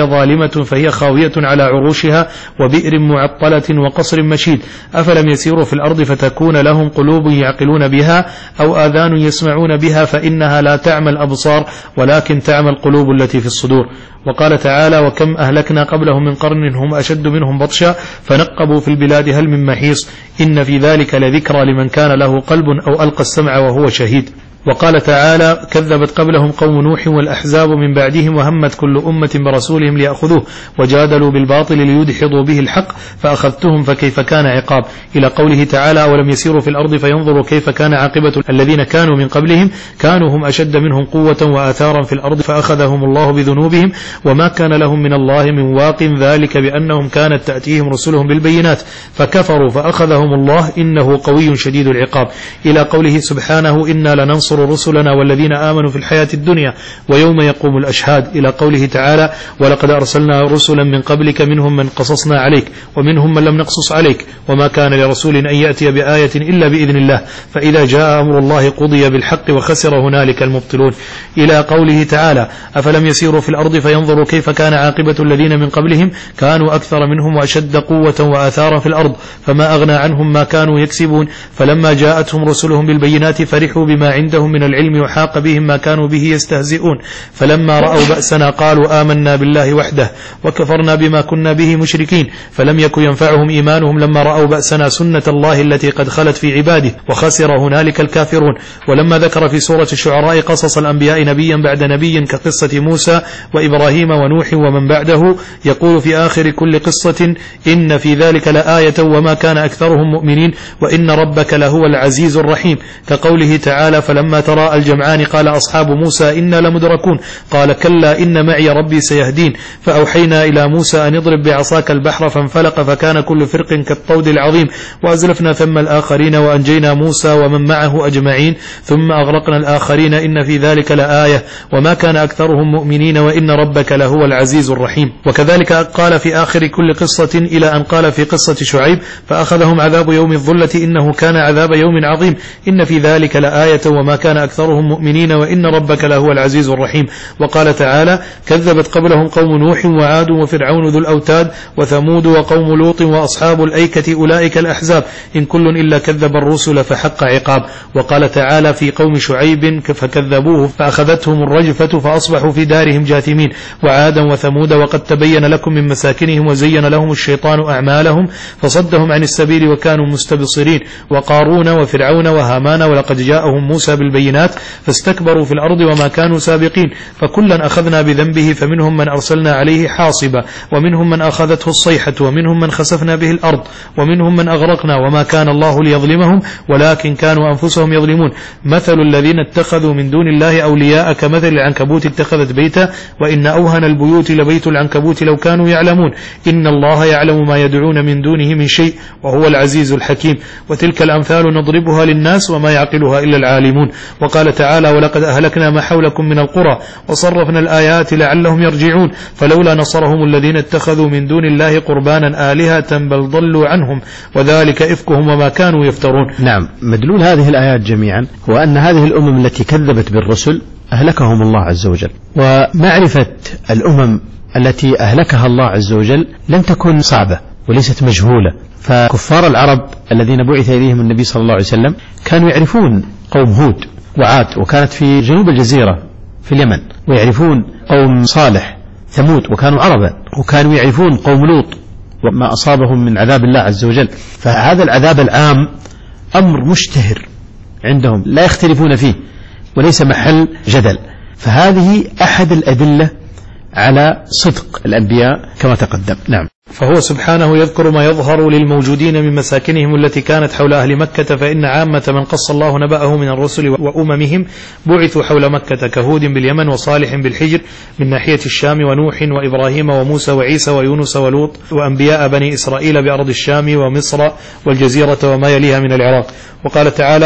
قائمة فهي خاوية على عروشها وبئر معطلة وقصر مشيد. أفلم يسيروا في الأرض فتكون لهم قلوب يعقلون بها أو آذان يسمعون بها فإنها لا تعمى الأبصار ولكن تعمى القلوب التي في الصدور. وقال تعالى: وكم أهلكنا قبلهم من قرن هم أشد منهم بطشا فنقبوا في البلاد هل من محيص إن في ذلك لذكرى لمن كان له قلب أو ألقى السمع وهو شهيد. وقال تعالى: كذبت قبلهم قوم نوح والأحزاب من بعدهم وهمت كل أمة برسولهم ليأخذوه وجادلوا بالباطل ليدحضوا به الحق فأخذتهم فكيف كان عقاب، إلى قوله تعالى: ولم يسيروا في الأرض فينظروا كيف كان عاقبة الذين كانوا من قبلهم كانوا هم أشد منهم قوة وآثارا في الأرض فأخذهم الله بذنوبهم وما كان لهم من الله من واق ذلك بأنهم كانت تأتيهم رسلهم بالبينات فكفروا فأخذهم الله إنه قوي شديد العقاب، إلى قوله سبحانه: إنا لننصر رسلنا والذين آمنوا في الحياة الدنيا ويوم يقوم الأشهاد، إلى قوله تعالى: ولقد أرسلنا رسلا من قبلك منهم من قصصنا عليك ومنهم من لم نقصص عليك وما كان لرسول أن يأتي بآية إلا بإذن الله فإذا جاء أمر الله قضي بالحق وخسر هنالك المبطلون، إلى قوله تعالى: أفلم يسيروا في الأرض فينظروا كيف كان عاقبة الذين من قبلهم كانوا أكثر منهم وأشد قوة وآثارا في الأرض فما أغنى عنهم ما كانوا يكسبون فلما جاءتهم رسلهم بالبينات فرحوا بما عندهم من العلم وحاق بهم ما كانوا به يستهزئون فلما رأوا بأسنا قالوا آمنا بالله وحده وكفرنا بما كنا به مشركين فلم يكن ينفعهم إيمانهم لما رأوا بأسنا سنة الله التي قد خلت في عباده وخسر هنالك الكافرون. ولما ذكر في سورة الشعراء قصص الأنبياء نبيا بعد نبي كقصة موسى وإبراهيم ونوح ومن بعده يقول في آخر كل قصة: إن في ذلك لآية وما كان أكثرهم مؤمنين وإن ربك لهو العزيز الرحيم، كقوله تعالى: فلما ترى الجمعان قال أصحاب موسى إنا لمدركون قال كلا إن معي ربي سيهدين فأوحينا إلى موسى أن اضرب بعصاك البحر فانفلق فكان كل فرق كالطود العظيم وأزلفنا ثم الآخرين وأنجينا موسى ومن معه أجمعين ثم أغرقنا الآخرين إن في ذلك لآية وما كان أكثرهم مؤمنين وإن ربك لهو العزيز الرحيم. وكذلك قال في آخر كل قصة إلى أن قال في قصة شعيب: فأخذهم عذاب يوم الظلة إنه كان عذاب يوم عظيم إن في ذلك لآية وما كان أكثرهم مؤمنين وإن ربك لهو العزيز الرحيم. وقال تعالى: كذبت قبلهم قوم نوح وعاد وفرعون ذو الأوتاد وثمود وقوم لوط وأصحاب الأيكة أولئك الأحزاب إن كل إلا كذب الرسل فحق عقاب. وقال تعالى في قوم شعيب: فكذبوه فأخذتهم الرجفة فأصبحوا في دارهم جاثمين. وعادا وثمود وقد تبين لكم من مساكنهم وزين لهم الشيطان أعمالهم فصدهم عن السبيل وكانوا مستبصرين. وقارون وفرعون وهامان ولقد جاءهم موسى بالبينات فاستكبروا في الأرض وما كانوا سابقين فكلا أخذنا بذنبه فمنهم من أرسلنا عليه حاصبا ومنهم من أخذته الصيحة ومنهم من خسفنا به الأرض ومنهم من أغرقنا وما كان الله ليظلمهم ولكن كانوا أنفسهم يظلمون. مثل الذين اتخذوا من دون الله أولياء كمثل العنكبوت اتخذت بيتا وإن أوهن البيوت لبيت العنكبوت لو كانوا يعلمون إن الله يعلم ما يدعون من دونه من شيء وهو العزيز الحكيم. وتلك الأمثال نضربها للناس وما يعقلها إلا العالمون. وقال تعالى: ولقد أهلكنا ما حولكم من القرى وصرفنا الآيات لعلهم يرجعون فلولا نصرهم الذين اتخذوا من دون الله قربانا آلهة بل ضلوا عنهم وذلك إفكهم وما كانوا يفترون. نعم، مدلول هذه الآيات جميعا هو أن هذه الأمم التي كذبت بالرسل أهلكهم الله عز وجل. ومعرفة الأمم التي أهلكها الله عز وجل لم تكن صعبة وليست مجهولة، فكفار العرب الذين بعث إليهم النبي صلى الله عليه وسلم كانوا يعرفون قوم هود وعاد وكانت في جنوب الجزيرة في اليمن، ويعرفون قوم صالح ثمود وكانوا عربا، وكانوا يعرفون قوم لوط وما أصابهم من عذاب الله عز وجل. فهذا العذاب العام أمر مشتهر عندهم لا يختلفون فيه وليس محل جدل، فهذه أحد الأدلة على صدق الأنبياء كما تقدم. نعم. فهو سبحانه يذكر ما يظهر للموجودين من مساكنهم التي كانت حول أهل مكة فإن عامة من قص الله نبأه من الرسل وأممهم بعثوا حول مكة كهود باليمن وصالح بالحجر من ناحية الشام ونوح وإبراهيم وموسى وعيسى ويونس ولوط وأنبياء بني إسرائيل بأرض الشام ومصر والجزيرة وما يليها من العراق. وقال تعالى: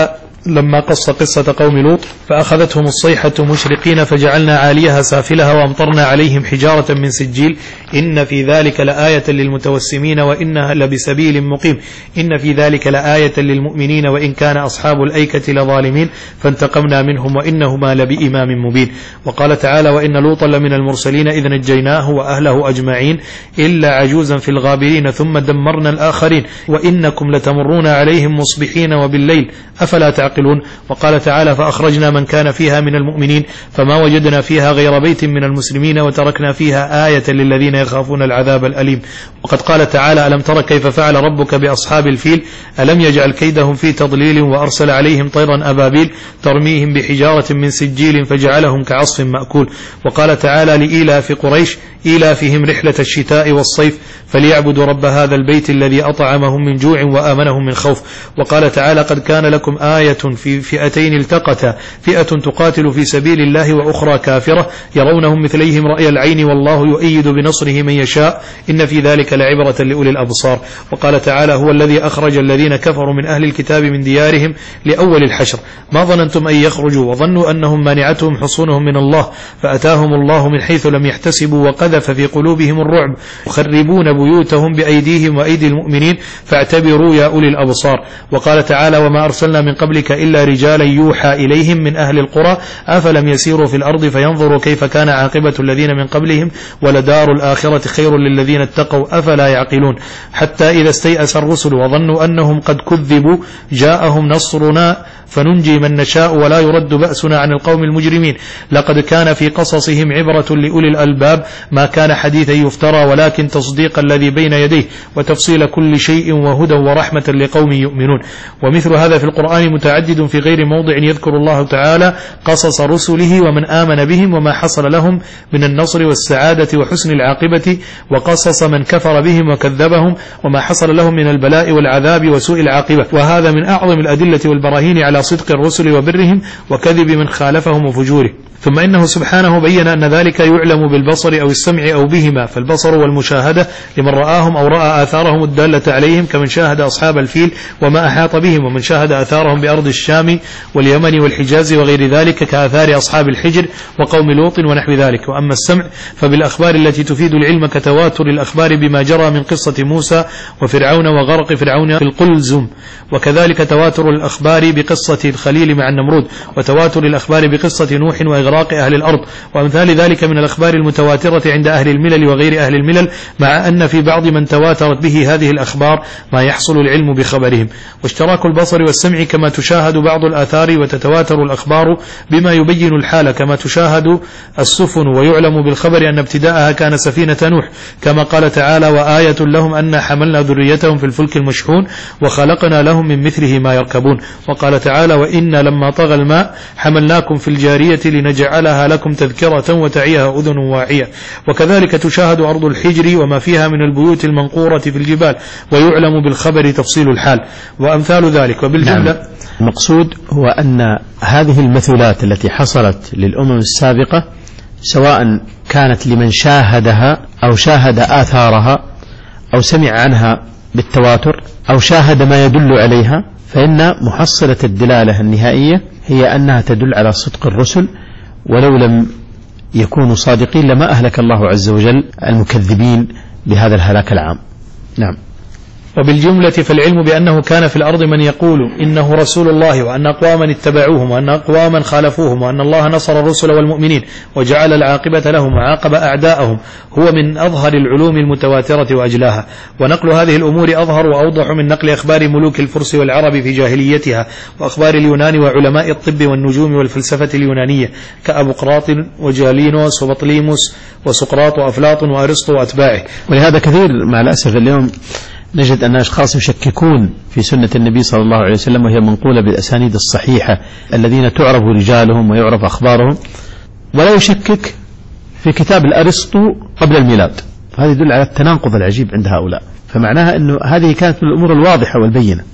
لما قص قصة قوم لوط فأخذتهم الصيحة مشرقين فجعلنا عاليها سافلها وأمطرنا عليهم حجارة من سجيل إن في ذلك لآية للمتوسمين وإنها لبسبيل مقيم إن في ذلك لآية للمؤمنين وإن كان أصحاب الأيكة لظالمين فانتقمنا منهم وإنهما لبإمام مبين. وقال تعالى وإن لوطا لمن المرسلين إذ نجيناه وأهله أجمعين إلا عجوزا في الغابرين ثم دمرنا الآخرين وإنكم لتمرون عليهم مصبحين وبالليل أفلا تعقلون. وقال تعالى فأخرجنا من كان فيها من المؤمنين فما وجدنا فيها غير بيت من المسلمين وتركنا فيها آية للذين يخافون العذاب الأليم. وقد قال تعالى ألم تر كيف فعل ربك بأصحاب الفيل ألم يجعل كيدهم في تضليل وأرسل عليهم طيرا أبابيل ترميهم بحجارة من سجيل فجعلهم كعصف مأكول. وقال تعالى لإيلاف قريش إيلافهم رحلة الشتاء والصيف فليعبدوا رب هذا البيت الذي أطعمهم من جوع وآمنهم من خوف. وقال تعالى قد كان لكم آية في فئتين التقتا فئة تقاتل في سبيل الله وأخرى كافرة يرونهم مثليهم رأي العين والله يؤيد بنصره من يشاء إن في ذلك لعبرة لأولي الأبصار. وقال تعالى هو الذي أخرج الذين كفروا من أهل الكتاب من ديارهم لأول الحشر ما ظننتم أن يخرجوا وظنوا أنهم مانعتهم حصونهم من الله فأتاهم الله من حيث لم يحتسبوا وقذف في قلوبهم الرعب يخربون بيوتهم بأيديهم وأيدي المؤمنين فاعتبروا يا أولي الأبصار. وقال تعالى وما أرسلنا من قبلك إلا رجالا يوحى إليهم من أهل القرى أفلم يسيروا في الأرض فينظروا كيف كان عاقبة الذين من قبلهم ولدار الآخرة خير للذين اتقوا أفلا يعقلون. حتى إذا استيأس الرسل وظنوا أنهم قد كذبوا جاءهم نصرنا فننجي من نشاء ولا يرد بأسنا عن القوم المجرمين. لقد كان في قصصهم عبرة لأولي الألباب ما كان حديثا يفترى ولكن تصديق الذي بين يديه وتفصيل كل شيء وهدى ورحمة لقوم يؤمنون. ومثل هذا في القرآن متعدد في غير موضع يذكر الله تعالى قصص رسله ومن آمن بهم وما حصل لهم من النصر والسعادة وحسن العاقبة وقصص من كفر بهم وكذبهم وما حصل لهم من البلاء والعذاب وسوء العاقبة. وهذا من أعظم الأدلة والبراهين على صدق الرسل وبرهم وكذب من خالفهم وفجوره. ثم إنه سبحانه بين أن ذلك يعلم بالبصر أو السمع أو بهما فالبصر والمشاهدة لمن رآهم أو رأى آثارهم الدالة عليهم كمن شاهد أصحاب الفيل وما أحاط بهم ومن شاهد آثارهم بأرض الشام واليمن والحجاز وغير ذلك كآثار أصحاب الحجر وقوم لوط ونحو ذلك. وأما السمع فبالأخبار التي تفيد العلم كتواتر الأخبار بما جرى من قصة موسى وفرعون وغرق فرعون في القلزم وكذلك تواتر الأخبار بقصة الخليل مع النمرود وتواتر الأخبار بقصة نوح وإغراق أهل الأرض وأمثال ذلك من الأخبار المتواترة عند أهل الملل وغير أهل الملل مع أن في بعض من تواترت به هذه الأخبار ما يحصل العلم بخبرهم. واشتراك البصر والسمع كما تشاهد بعض الآثار وتتواتر الأخبار بما يبين الحال كما تشاهد السفن ويعلم بالخبر أن ابتداءها كان سفينة نوح كما قال تعالى وآية لهم أن حملنا ذريتهم في الفلك المشحون وخلقنا لهم من مثله ما يركبون. وقال تعالى وإن لما طغى الماء حملناكم في الجارية لنجعلها لكم تذكرة وتعيها أذن واعية. وكذلك تشاهد أرض الحجر وما فيها من البيوت المنقورة في الجبال ويعلم بالخبر تفصيل الحال وأمثال ذلك. وبالجملة نعم. المقصود هو أن هذه المثلات التي حصلت للأمم السابقة سواء كانت لمن شاهدها أو شاهد آثارها أو سمع عنها بالتواتر أو شاهد ما يدل عليها فإن محصلة الدلالة النهائية هي أنها تدل على صدق الرسل ولو لم يكونوا صادقين لما أهلك الله عز وجل المكذبين بهذا الهلاك العام. نعم. وبالجملة فالعلم بأنه كان في الأرض من يقول إنه رسول الله وأن أقواما اتبعوهم وأن أقواما خالفوهم وأن الله نصر الرسل والمؤمنين وجعل العاقبة لهم وعاقب أعداءهم هو من أظهر العلوم المتواترة وأجلاها. ونقل هذه الأمور أظهر وأوضح من نقل أخبار ملوك الفرس والعرب في جاهليتها وأخبار اليونان وعلماء الطب والنجوم والفلسفة اليونانية كأبقراط وجالينوس وبطليموس وسقراط وأفلاطون وأرسطو وأتباعه. ولهذا كثير مع الأسف اليوم نجد أن أشخاص يشككون في سنة النبي صلى الله عليه وسلم وهي منقولة بالأسانيد الصحيحة الذين تعرف رجالهم ويعرف أخبارهم ولا يشكك في كتاب الأرسطو قبل الميلاد. هذا يدل على التناقض العجيب عند هؤلاء. فمعناها أنه هذه كانت من الأمور الواضحة والبينة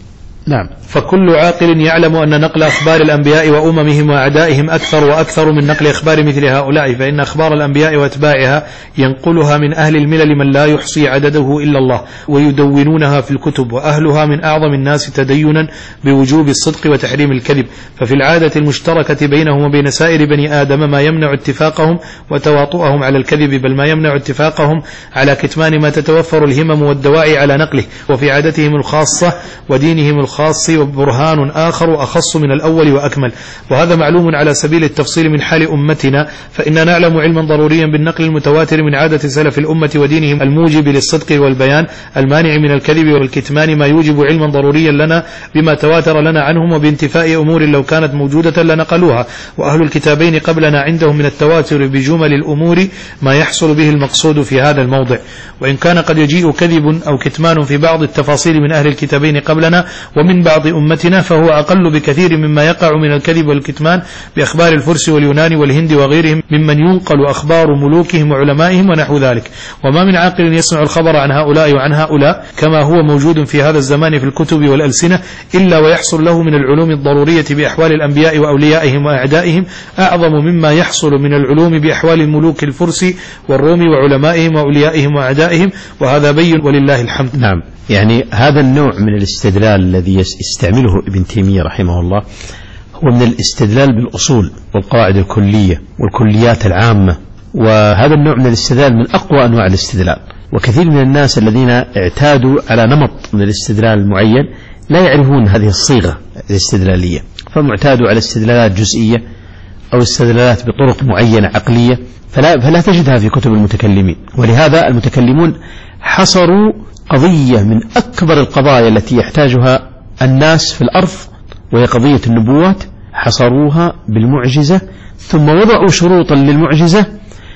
نعم. فكل عاقل يعلم أن نقل أخبار الأنبياء وأممهم وأعدائهم أكثر وأكثر من نقل أخبار مثل هؤلاء، فإن أخبار الأنبياء وأتباعها ينقلها من أهل الملل من لا يحصي عدده إلا الله، ويدونونها في الكتب، وأهلها من أعظم الناس تدينا بوجوب الصدق وتحريم الكذب، ففي العادة المشتركة بينهم وبين سائر بني آدم ما يمنع اتفاقهم وتواطؤهم على الكذب، بل ما يمنع اتفاقهم على كتمان ما تتوفر الهمم والدواعي على نقله، وفي عادتهم الخاصة ودينهم الخاص وبرهان آخر أخص من الأول وأكمل، وهذا معلوم على سبيل التفصيل من حال أمتنا، فإننا نعلم علما ضروريا بالنقل المتواتر من عادة سلف الأمة ودينهم الموجب للصدق والبيان المانع من الكذب والكتمان، ما يوجب علما ضروريا لنا بما تواتر لنا عنهم، وبانتفاء أمور لو كانت موجودة لنقلوها، وأهل الكتابين قبلنا عندهم من التواتر بجمل الأمور ما يحصل به المقصود في هذا الموضع، وإن كان قد يجيء كذب أو كتمان في بعض التفاصيل من أهل الكتابين قبلنا ومن بعض أمتنا، فهو أقل بكثير مما يقع من الكذب والكتمان بأخبار الفرس واليونان والهند وغيرهم ممن ينقل أخبار ملوكهم وعلمائهم ونحو ذلك. وما من عاقل يسمع الخبر عن هؤلاء وعن هؤلاء كما هو موجود في هذا الزمان في الكتب والألسنة إلا ويحصل له من العلوم الضرورية بأحوال الأنبياء وأوليائهم وأعدائهم أعظم مما يحصل من العلوم بأحوال الملوك الفرس والروم وعلمائهم وأوليائهم وأعدائهم، وهذا بين ولله الحمد. نعم. يعني هذا النوع من الاستدلال الذي يستعمله ابن تيمية رحمه الله هو من الاستدلال بالأصول والقواعد الكلية والكليات العامة، وهذا النوع من الاستدلال من أقوى أنواع الاستدلال، وكثير من الناس الذين اعتادوا على نمط من الاستدلال المعين لا يعرفون هذه الصيغة الاستدلالية، فمعتادوا على استدلالات جزئية أو استدلالات بطرق معينة عقلية، فلا, فلا تجدها في كتب المتكلمين. ولهذا المتكلمون حصروا قضية من أكبر القضايا التي يحتاجها الناس في الأرض، وهي قضية النبوات، حصروها بالمعجزة، ثم وضعوا شروطا للمعجزة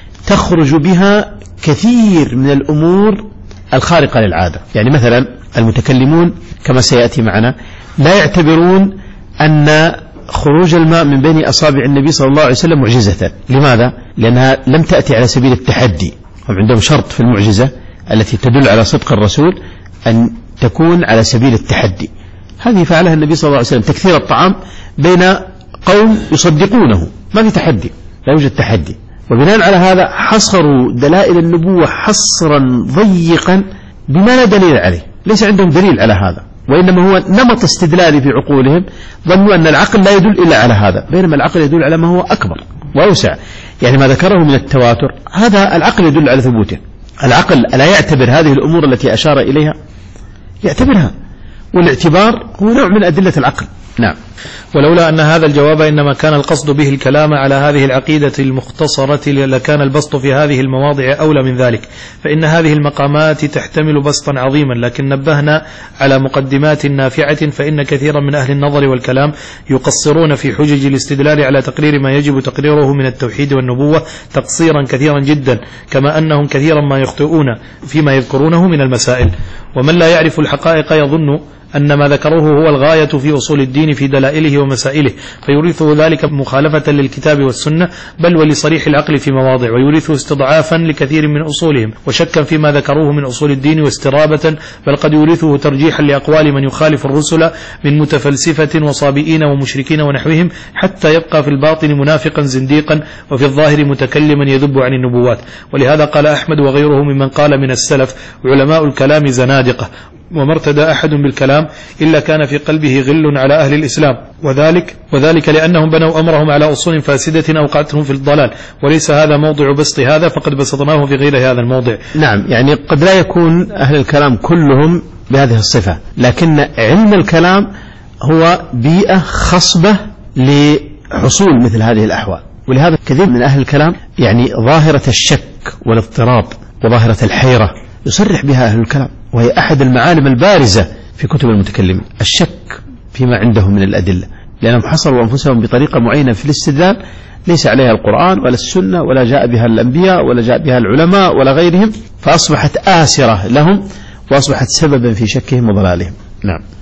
تخرج بها كثير من الأمور الخارقة للعادة. يعني مثلا المتكلمون كما سيأتي معنا لا يعتبرون أن خروج الماء من بين أصابع النبي صلى الله عليه وسلم معجزة. لماذا؟ لأنها لم تأتي على سبيل التحدي، هم عندهم شرط في المعجزة التي تدل على صدق الرسول أن تكون على سبيل التحدي. هذه فعلها النبي صلى الله عليه وسلم، تكثير الطعام بين قوم يصدقونه، ما في تحدي، لا يوجد تحدي. وبناء على هذا حصروا دلائل النبوة حصرا ضيقا بما لا دليل عليه، ليس عندهم دليل على هذا، وإنما هو نمط استدلالي في عقولهم، ظنوا أن العقل لا يدل إلا على هذا، بينما العقل يدل على ما هو أكبر وأوسع. يعني ما ذكره من التواتر هذا العقل يدل على ثبوته، العقل لا يعتبر هذه الأمور التي أشار إليها، يعتبرها، والاعتبار هو نوع من أدلة العقل. نعم. ولولا أن هذا الجواب إنما كان القصد به الكلام على هذه العقيدة المختصرة لكان البسط في هذه المواضع أولى من ذلك، فإن هذه المقامات تحتمل بسطا عظيما، لكن نبهنا على مقدمات نافعة، فإن كثيرا من أهل النظر والكلام يقصرون في حجج الاستدلال على تقرير ما يجب تقريره من التوحيد والنبوة تقصيرا كثيرا جدا، كما أنهم كثيرا ما يخطئون فيما يذكرونه من المسائل. ومن لا يعرف الحقائق يظن أن ما ذكروه هو الغاية في أصول الدين في دلائله ومسائله، فيورثه ذلك مخالفة للكتاب والسنة بل ولصريح العقل في مواضع، ويورثه استضعافا لكثير من أصولهم وشكا فيما ذكروه من أصول الدين واسترابة، بل قد يورثه ترجيحا لأقوال من يخالف الرسل من متفلسفة وصابئين ومشركين ونحوهم، حتى يبقى في الباطن منافقا زنديقا وفي الظاهر متكلما يذب عن النبوات. ولهذا قال أحمد وغيره ممن قال من السلف: علماء الكلام زنادقة، وما ارتدى أحد بالكلام إلا كان في قلبه غل على أهل الإسلام، وذلك وذلك لأنهم بنوا أمرهم على أصول فاسدة أوقعتهم في الضلال، وليس هذا موضع بسط هذا، فقد بسطناه في غير هذا الموضع. نعم. يعني قد لا يكون أهل الكلام كلهم بهذه الصفة، لكن علم الكلام هو بيئة خصبة لحصول مثل هذه الأحوال، ولهذا كثير من أهل الكلام يعني ظاهرة الشك والاضطراب وظاهرة الحيرة يصرح بها أهل الكلام، وهي أحد المعالم البارزة في كتب المتكلمين، الشك فيما عندهم من الأدلة، لأنهم حصروا أنفسهم بطريقة معينة في الاستدلال ليس عليها القرآن ولا السنة ولا جاء بها الأنبياء ولا جاء بها العلماء ولا غيرهم، فأصبحت آسرة لهم وأصبحت سببا في شكهم وضلالهم. نعم.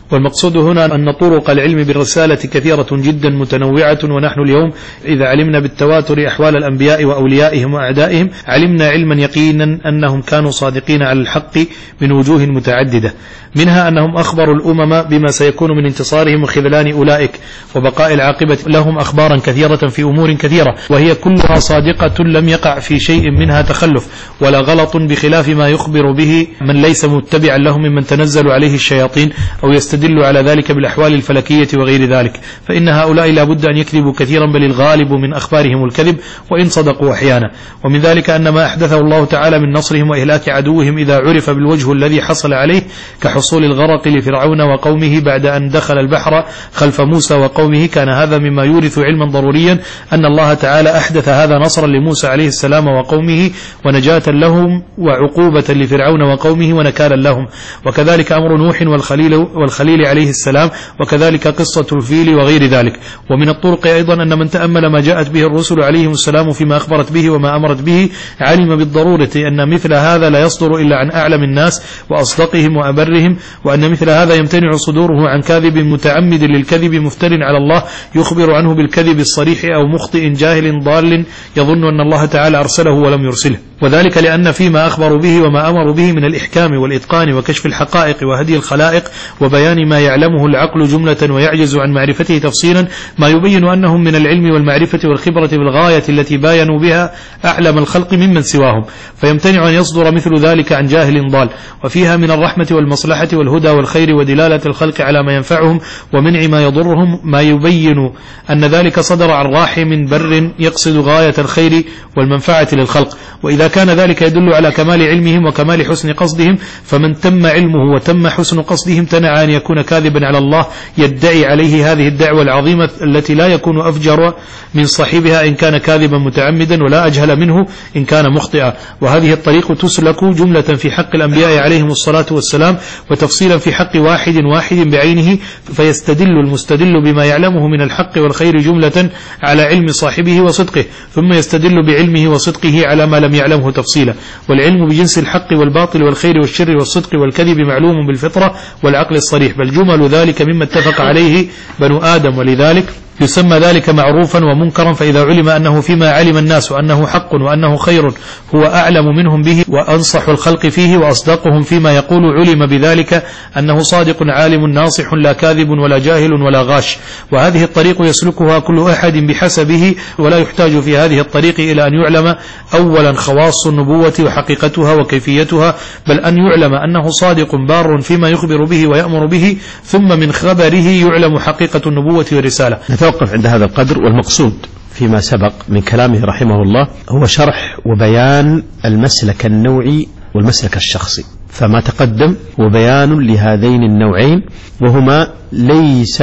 والمقصود هنا أن طرق العلم بالرسالة كثيرة جدا متنوعة، ونحن اليوم إذا علمنا بالتواتر أحوال الأنبياء وأوليائهم وأعدائهم علمنا علما يقينا أنهم كانوا صادقين على الحق من وجوه متعددة، منها أنهم أخبروا الأمم بما سيكون من انتصارهم وخذلان أولئك وبقاء العاقبة لهم أخبارا كثيرة في أمور كثيرة، وهي كلها صادقة لم يقع في شيء منها تخلف ولا غلط، بخلاف ما يخبر به من ليس متبعا لهم ممن تنزل عليه الشياطين أو يستدل على ذلك بالأحوال الفلكية وغير ذلك، فإن هؤلاء لا بد أن يكذبوا كثيرا، بل الغالب من أخبارهم الكذب وإن صدقوا أحيانا. ومن ذلك أن ما أحدثه الله تعالى من نصرهم وإهلاك عدوهم إذا عرف بالوجه الذي حصل عليه كحصول الغرق لفرعون وقومه بعد أن دخل البحر خلف موسى وقومه، كان هذا مما يورث علما ضروريا أن الله تعالى أحدث هذا نصرا لموسى عليه السلام وقومه ونجاة لهم وعقوبة لفرعون وقومه ونكالا لهم. وكذلك أمر نوح والخليل, والخليل عليه السلام، وكذلك قصة الفيل وغير ذلك. ومن الطرق أيضا أن من تأمل ما جاءت به الرسل عليهم السلام فيما أخبرت به وما أمرت به علم بالضرورة أن مثل هذا لا يصدر إلا عن أعلم الناس وأصدقهم وأبرهم، وأن مثل هذا يمتنع صدوره عن كاذب متعمد للكذب مفتر على الله يخبر عنه بالكذب الصريح أو مخطئ جاهل ضال يظن أن الله تعالى أرسله ولم يرسله، وذلك لأن فيما أخبروا به وما أمروا به من الإحكام والإتقان وكشف الحقائق وهدي الخلائق وبيان ما يعلمه العقل جملة ويعجز عن معرفته تفصيلا ما يبين أنهم من العلم والمعرفة والخبرة بالغاية التي باينوا بها أعلم الخلق ممن سواهم، فيمتنع أن يصدر مثل ذلك عن جاهل ضال. وفيها من الرحمة والمصلحة والهدى والخير ودلالة الخلق على ما ينفعهم ومنع ما يضرهم ما يبين أن ذلك صدر عن راحم بر يقصد غاية الخير والمنفعة للخلق. وإذا كان ذلك يدل على كمال علمهم وكمال حسن قصدهم، فمن تم علمه وتم حسن قصدهم امتنع أن يكون كاذبا على الله يدعي عليه هذه الدعوة العظيمة التي لا يكون أفجر من صاحبها إن كان كاذبا متعمدا ولا أجهل منه إن كان مخطئا. وهذه الطريق تسلك جملة في حق الأنبياء عليهم الصلاة والسلام وتفصيلا في حق واحد واحد بعينه، فيستدل المستدل بما يعلمه من الحق والخير جملة على علم صاحبه وصدقه، ثم يستدل بعلمه وصدقه على ما لم يعلمه تفصيلا. والعلم بجنس الحق والباطل والخير والشر والصدق والكذب معلوم بالفطرة والعقل الصريح، بل جمل ذلك مما اتفق عليه بنو آدم، ولذلك يسمى ذلك معروفا ومنكرا. فإذا علم أنه فيما علم الناس أنه حق وأنه خير هو أعلم منهم به وأنصح الخلق فيه وأصدقهم فيما يقول، علم بذلك أنه صادق عالم ناصح لا كاذب ولا جاهل ولا غاش. وهذه الطريق يسلكها كل أحد بحسبه، ولا يحتاج في هذه الطريق إلى أن يعلم أولا خواص النبوة وحقيقتها وكيفيتها، بل أن يعلم أنه صادق بار فيما يخبر به ويأمر به، ثم من خبره يعلم حقيقة النبوة والرسالة. نتوقف عند هذا القدر. والمقصود فيما سبق من كلامه رحمه الله هو شرح وبيان المسلك النوعي والمسلك الشخصي، فما تقدم هو بيان لهذين النوعين، وهما ليس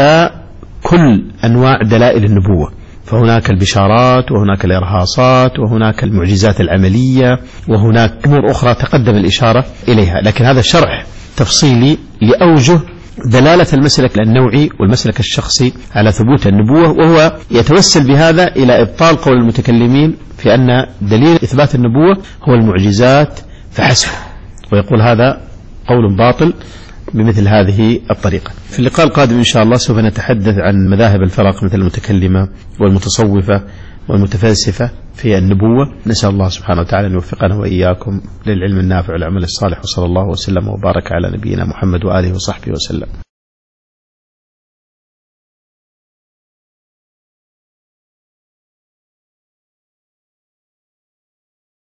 كل أنواع دلائل النبوة، فهناك البشارات وهناك الإرهاصات وهناك المعجزات العملية وهناك أمور أخرى تقدم الإشارة إليها، لكن هذا شرح تفصيلي لأوجه دلالة المسلك النوعي والمسلك الشخصي على ثبوت النبوة، وهو يتوسل بهذا إلى إبطال قول المتكلمين في أن دليل إثبات النبوة هو المعجزات فحسب، ويقول هذا قول باطل بمثل هذه الطريقة. في اللقاء القادم إن شاء الله سوف نتحدث عن مذاهب الفرق مثل المتكلمة والمتصوفة والمتفلسفة في النبوة. نسأل الله سبحانه وتعالى أن يوفقنا وإياكم للعلم النافع والعمل الصالح، وصلى الله وسلم وبارك على نبينا محمد وآله وصحبه وسلم.